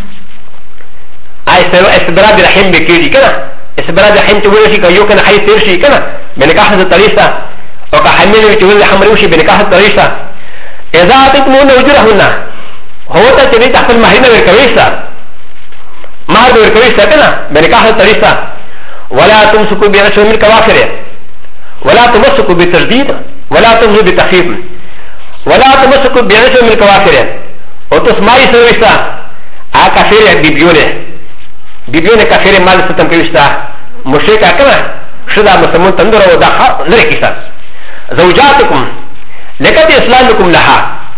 استبراد رحم به کېږي کنه استبراد رحم ته وایي چې یو کنه حي تیر شي کنه به نکاح ته تریستا او که حمل چې ولې حمل شي به نکاح ته تریستا اذا اتمون وجرهن هو ته چې تحت المهرين ورکويستا مهر ورکويستا کنه به نکاح ته تریستا ولا تمسكوا بعصم الكوافر ولا تمسكوا بالتجديد ولا تمسكوا بالتخفيف ولا تمسكوا بعصم الكوافر وتسمعي سويستا كافر بيبيونه كافر مال ستم كويستا مشركا كنا شدا مسلمون تندر ودا لركيستا زوجاتكم لكت اسلامكم لها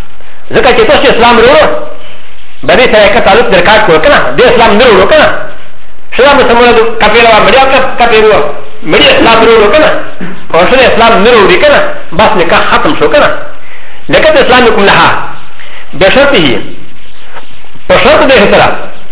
ځکه چې تاسو اسلام وروړو به دې سره تعلق درکات کو کنه دې اسلام نه وروړو کنه شلا مسلمان کافر وا مړیا کافر وا مړی اسلام وروړو کنه او شلا اسلام نه وروړي کنه بس نکاح ختم شو کنه لکه اسلامکم لها بشرطه بشرط دې سره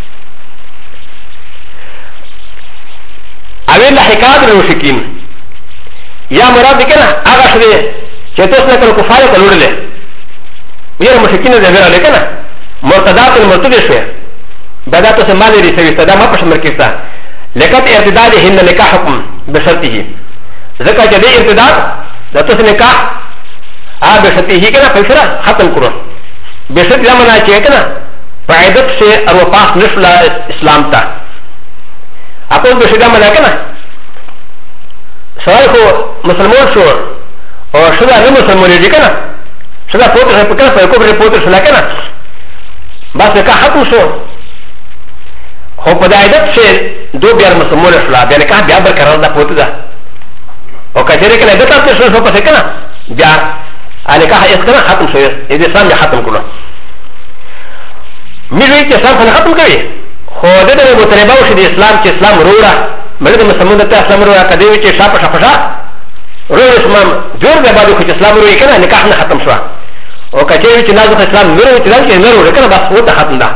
اوی لحقات المشرکین یا مراد دی کنه هغه شری چې تاسو نه کړو کفاره کولې ویره مشرکین دې غره لیکنه مرتدات المرتد شوه بدا تاسو مال لري سوي صدا ما پښمر کیسه لکه ارتداد هند نکاح حکم بشرطه ځکه چې دې ارتداد د تاسو نکاح بشرطه کنه فیصله ختم کړو بشرط دا معنا چې کنه فائدت سے ارو پاس نشل اسلام تا اپوز بشرط دا معنا کنه سوال خو مسلمان شو او شدا نه مسلمان دي کنه شدا پوتر په کنه په کوبره پوتر شلا کنه بس کا ختم شو خو په دایدت سے دو بیا مسلمان شلا بیا کا بیا برقرار دا پوتر دا او کچره کنه دته څه شو په کنه بیا الکه اس کنه ختم شو دې اسلام بیا ختم کړو مې چې اسلام څنګه ختم کړي خو دې مطالبه وشي د اسلام چې اسلام وروړه مړه مسلمان ته اسلام وروړه کدی چې شاپه شاپه وروړه اسلام جوړ دی باندې چې اسلام وروړي کنه نکاح نه ختم شو او کچې چې نازو اسلام وروړي چې نه وروړي کنه بس وته ختم ده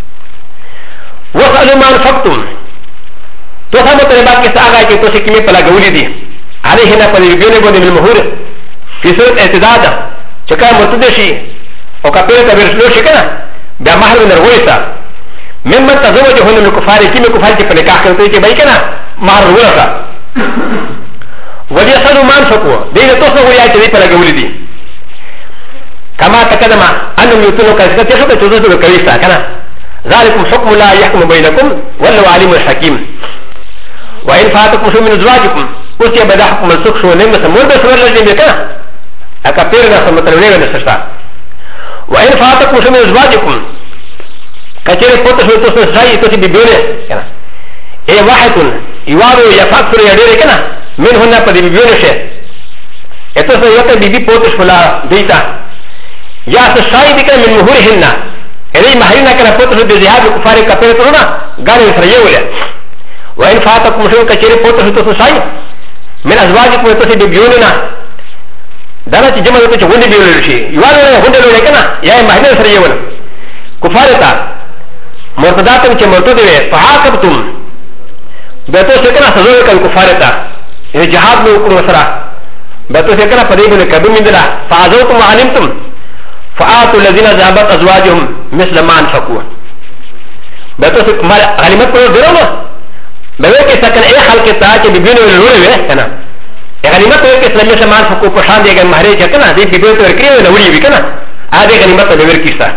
وصلوا ما انفقتم تو هم مطالبه کې څنګه چې تاسو کې په لګولې دي عليه نه په دې بينه باندې المهور في صورت اعتداد چې کله مرتد شي او کپیره ته ورسلو شي کنه بیا مہر من الغويسا ممن تزوجهن من الكفار كيما كفار في نكاح كنتي كي بايكنا مہر ورثا وليسالوا ما انفقوا دين توسو ويا تي بلا غولدي كما تقدم انهم يتلوا كذا تشوف تزوجوا كريسا كنا ذلكم حكم لا يحكم بينكم والله عليم الحكيم وان فاتكم شيء من ازواجكم اوتي بدا حكم السوق شو نيم سمول بس ولا جيم كنا اكبرنا سمتلوي نسشتا وان فاتكم شيء من ازواجكم كثير فوتو فوتو ساي توسي بيبيونه كنا اي واحد يوارو يفكر يدير كنا من هنا قد بيبيونه شيء اتوسو يوتا بيبي فوتو فلا ديتا يا ساي بكنا من مهورهن اي مهرنا كنا فوتو بذهاب الكفار كفرتنا قال يسريوله وان فاتكم شيء كثير فوتو فوتو ساي من ازواجكم توسي بيبيونه دانا چې جمع ته غونډې بیول شي یواره غونډې لري کنه یا مهنه سره یول کفارتا مرتداتم چې مرتد وي فعاقبتم به تو څه کنه سزا وکړ کفارتا یې جهاد نو وکړو سره به تو څه کنه پدې باندې کبه مندلا فعذوتم وعلمتم فآتوا الذين ذهبت ازواجهم مثل ما انفقوا به تو څه غنیمت پر درو به کې څه کنه اے خلک ته چې بيبينو لوري کنه غنیمت ته کې اسلامي سامان فکو په شان دیګه مهره چې کنه دې بيبيو ته ورکړي نو وړي وکنه ا دې غنیمت ته ورکړي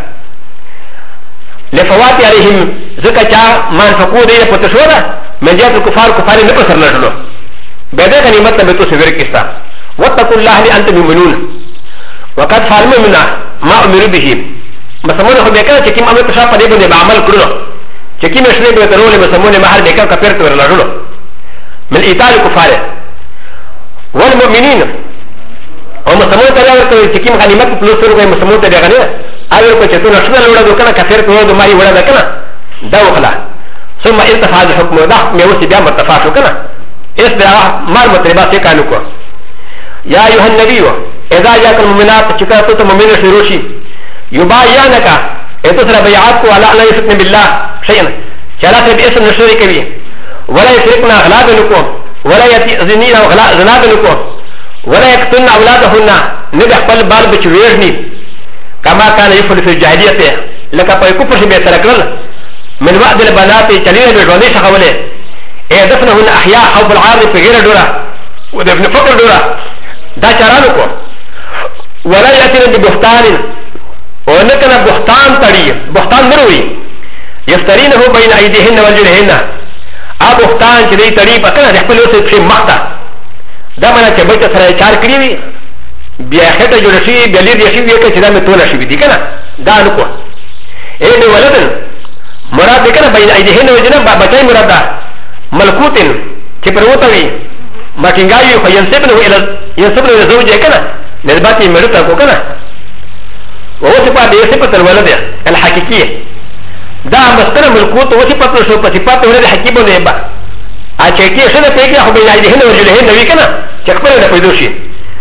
لفوات عليهم زكاة ما انفقوا دي فتشودا من جهة الكفار كفار نقصر نجلو بدا غنيمت نبتو سوير كستا واتقوا الله لأنتم يؤمنون وقد فعلوا منا ما أمروا به مسمون خو بكنا چكيم أمر تشاف فدي بني بعمل كرلو چكيم اشري بيترول مسمون مهر بكنا كفر تور نجلو من إيطال الكفار والمؤمنين ومسمون تلاوة چكيم غنيمت بلوسر ومسمون تلاوة غنيمت اول کو چتو نشنا لوڑا دو کنا کافر تو دو ماری وڑا کنا دا وخلا ثم ارتفع الحكم ده ميوسي بیا مرتفع شو کنا اس دا مال مطلبا سے کانو کو یا ایها النبی اذا جاءك المؤمنات چکاتو تو مومن شروشی یبایعنک اتسر بیعات کو علی ان یشرکن بالله شیئا چلا سے اسم نشری کبھی ولا یشرکنا اغلاب لكم ولا یتزنین اغلاب زناب لكم ولا یقتلن اولادهن نبخل بال بچویرنی كما كان يفعل في الجاهليه لك فيكفر بيتركل من وعد البنات تلين بجواني شخولي اي دفنهن احياء حوف العارض في غير دورة ودفن فقر دورة دا شرانكو ولا ياتين ببهتان ونكن بهتان تري بهتان نروي يفترينه بين ايديهن وارجلهن ا بهتان چې دی تري پکنه خپل اوسه په مخته دا معنی چې بیت سره چار کړی بیا خټه جوړ شي بیا لري شي وی کې چې دا مې توله شي دي کنه دا نو کو اے نو ولدن مراد کنه بین ایدهن وجنه بچای مراد ده ملکوتن چې پروته وي ماټینګایو خو ينسبنه الى زوجه کنه نسبت یې مرته کو کنه وصفات صفة الولد الحقيقية دا مستر ملكوت وصفة صفات الولد الحقيقي ونبا أشيكي شنو تيجي أخو بين أيديهن ورجلهن نبي كنا تكبر ولا فيدوشي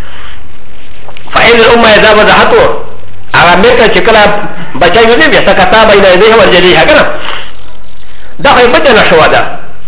فإن الأمة إذا وضحته على مكة شكلها بچاي يودي بيسكتا بين أيديها ورجليها كنا دا خو بچنا شو دا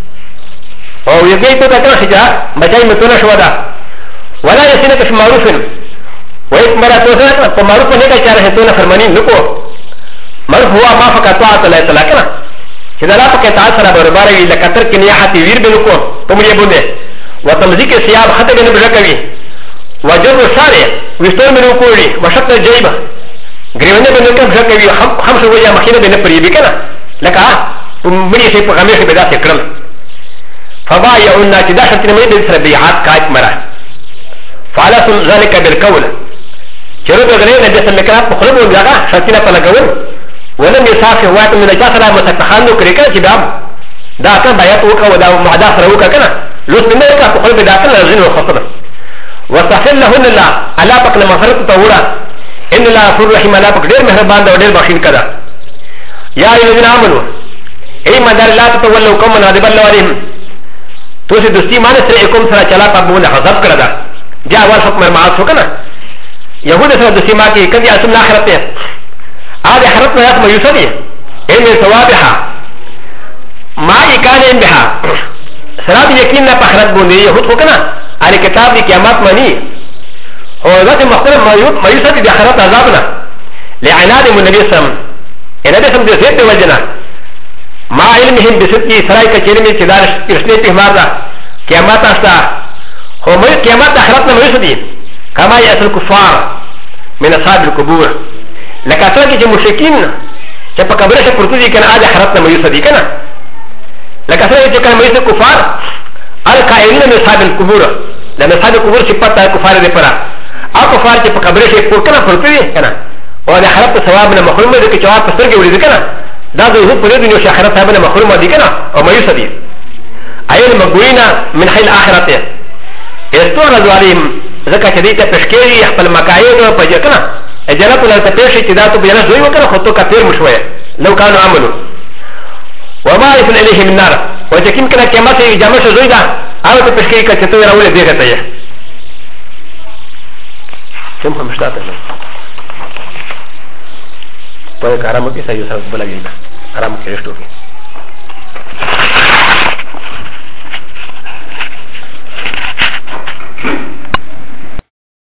او يجي تو دا شجا بچاي متونا شو دا ولا يسنك في معروف ويك مرا توسنا فمعروف نيكا چاره هتونا فرماني نكو معروف هو ما فقطعت الله تعالى كنا إذا لا فقط عصر برباري لكتر كنياحة وير بنكو تمري بوده وتمزيك الثياب حتى بن بركوي وجر الشارع ويستون بنكوري وشق الجيبة غريبنا بنكم بركوي خمس وجه مخينة بنبري بكنا لك مني شيء بغميش بدا سكرم فبايعونا تداشر تنمي بسر بيعات كايت مرا فعلى ذلك بالقول شروط غريبنا جسم مكانات مخربون لغا شرطنا فلقون ولم يسافر وقت من الجسر مستقحانو كريكا جباب دا كان بايات وكا ودا معدا سروكا كنا لوس بميكا فقل بداكا لرزين وخطر واستغفر لهن الله ألا بقنا مفرق تطورا إن الله غفور رحيم ألا بق دير مهربان دا ودير بخير كذا يا أيها الذين آمنوا أي مدار لا تتولوا قوما غضب الله عليهم توسي دوستي ما نسرئكم سرا چلا قبول حساب كردا جاء اول حكم المعاصي كنا يهود سرا دوستي ما كي كدي اسم الاخرت هذه حرت ما يسمى يسدي ان ثوابها ما يكان بها سرا يقين بخرت بني يهود كنا على كتاب قيامت مني هو ذات مختلف ما يسدي بخرت عذابنا لعناد النبي صلى الله عليه وسلم ان هذا سم زيت وجنا ما علمهم بسطي سراي كثيرمي كدار كرسني بهمارا قيامات استا هم قيامات اخرتنا مرسدي كما يأتي الكفار من اصحاب القبور لك اصلا مشركين كما قبرش قرطبي كان هذا اخرتنا مرسدي كنا لك اصلا كان مرسد الكفار القائلين من اصحاب القبور لان اصحاب القبور صفات الكفار دي فرا الكفار كما قبرش قرطبي كنا وهذا اخرت ثوابنا مخلومه ذيك جواب تسرقي ولي كنا دا ذو په دې دنیا کې آخرت صاحبنا محروم دي کنه او مایوس دي ايل مغوینا من خیل آخرت استور ازوالیم زکه چې دې ته پښکېږي خپل مکاید او پجه کنه اجرت له ته پېښې چې دا ته بیان دوی وکړه خو ته کافر مشوي لو كانوا عملوا وما يفن اليه من نار وجكن کنه قیامت یې جامه شوی دا او ته پښکېږي چې ته راولې دیګه ته یې څنګه مشتاته puede que ahora me quise ayudar a la vida. Ahora me quieres tú.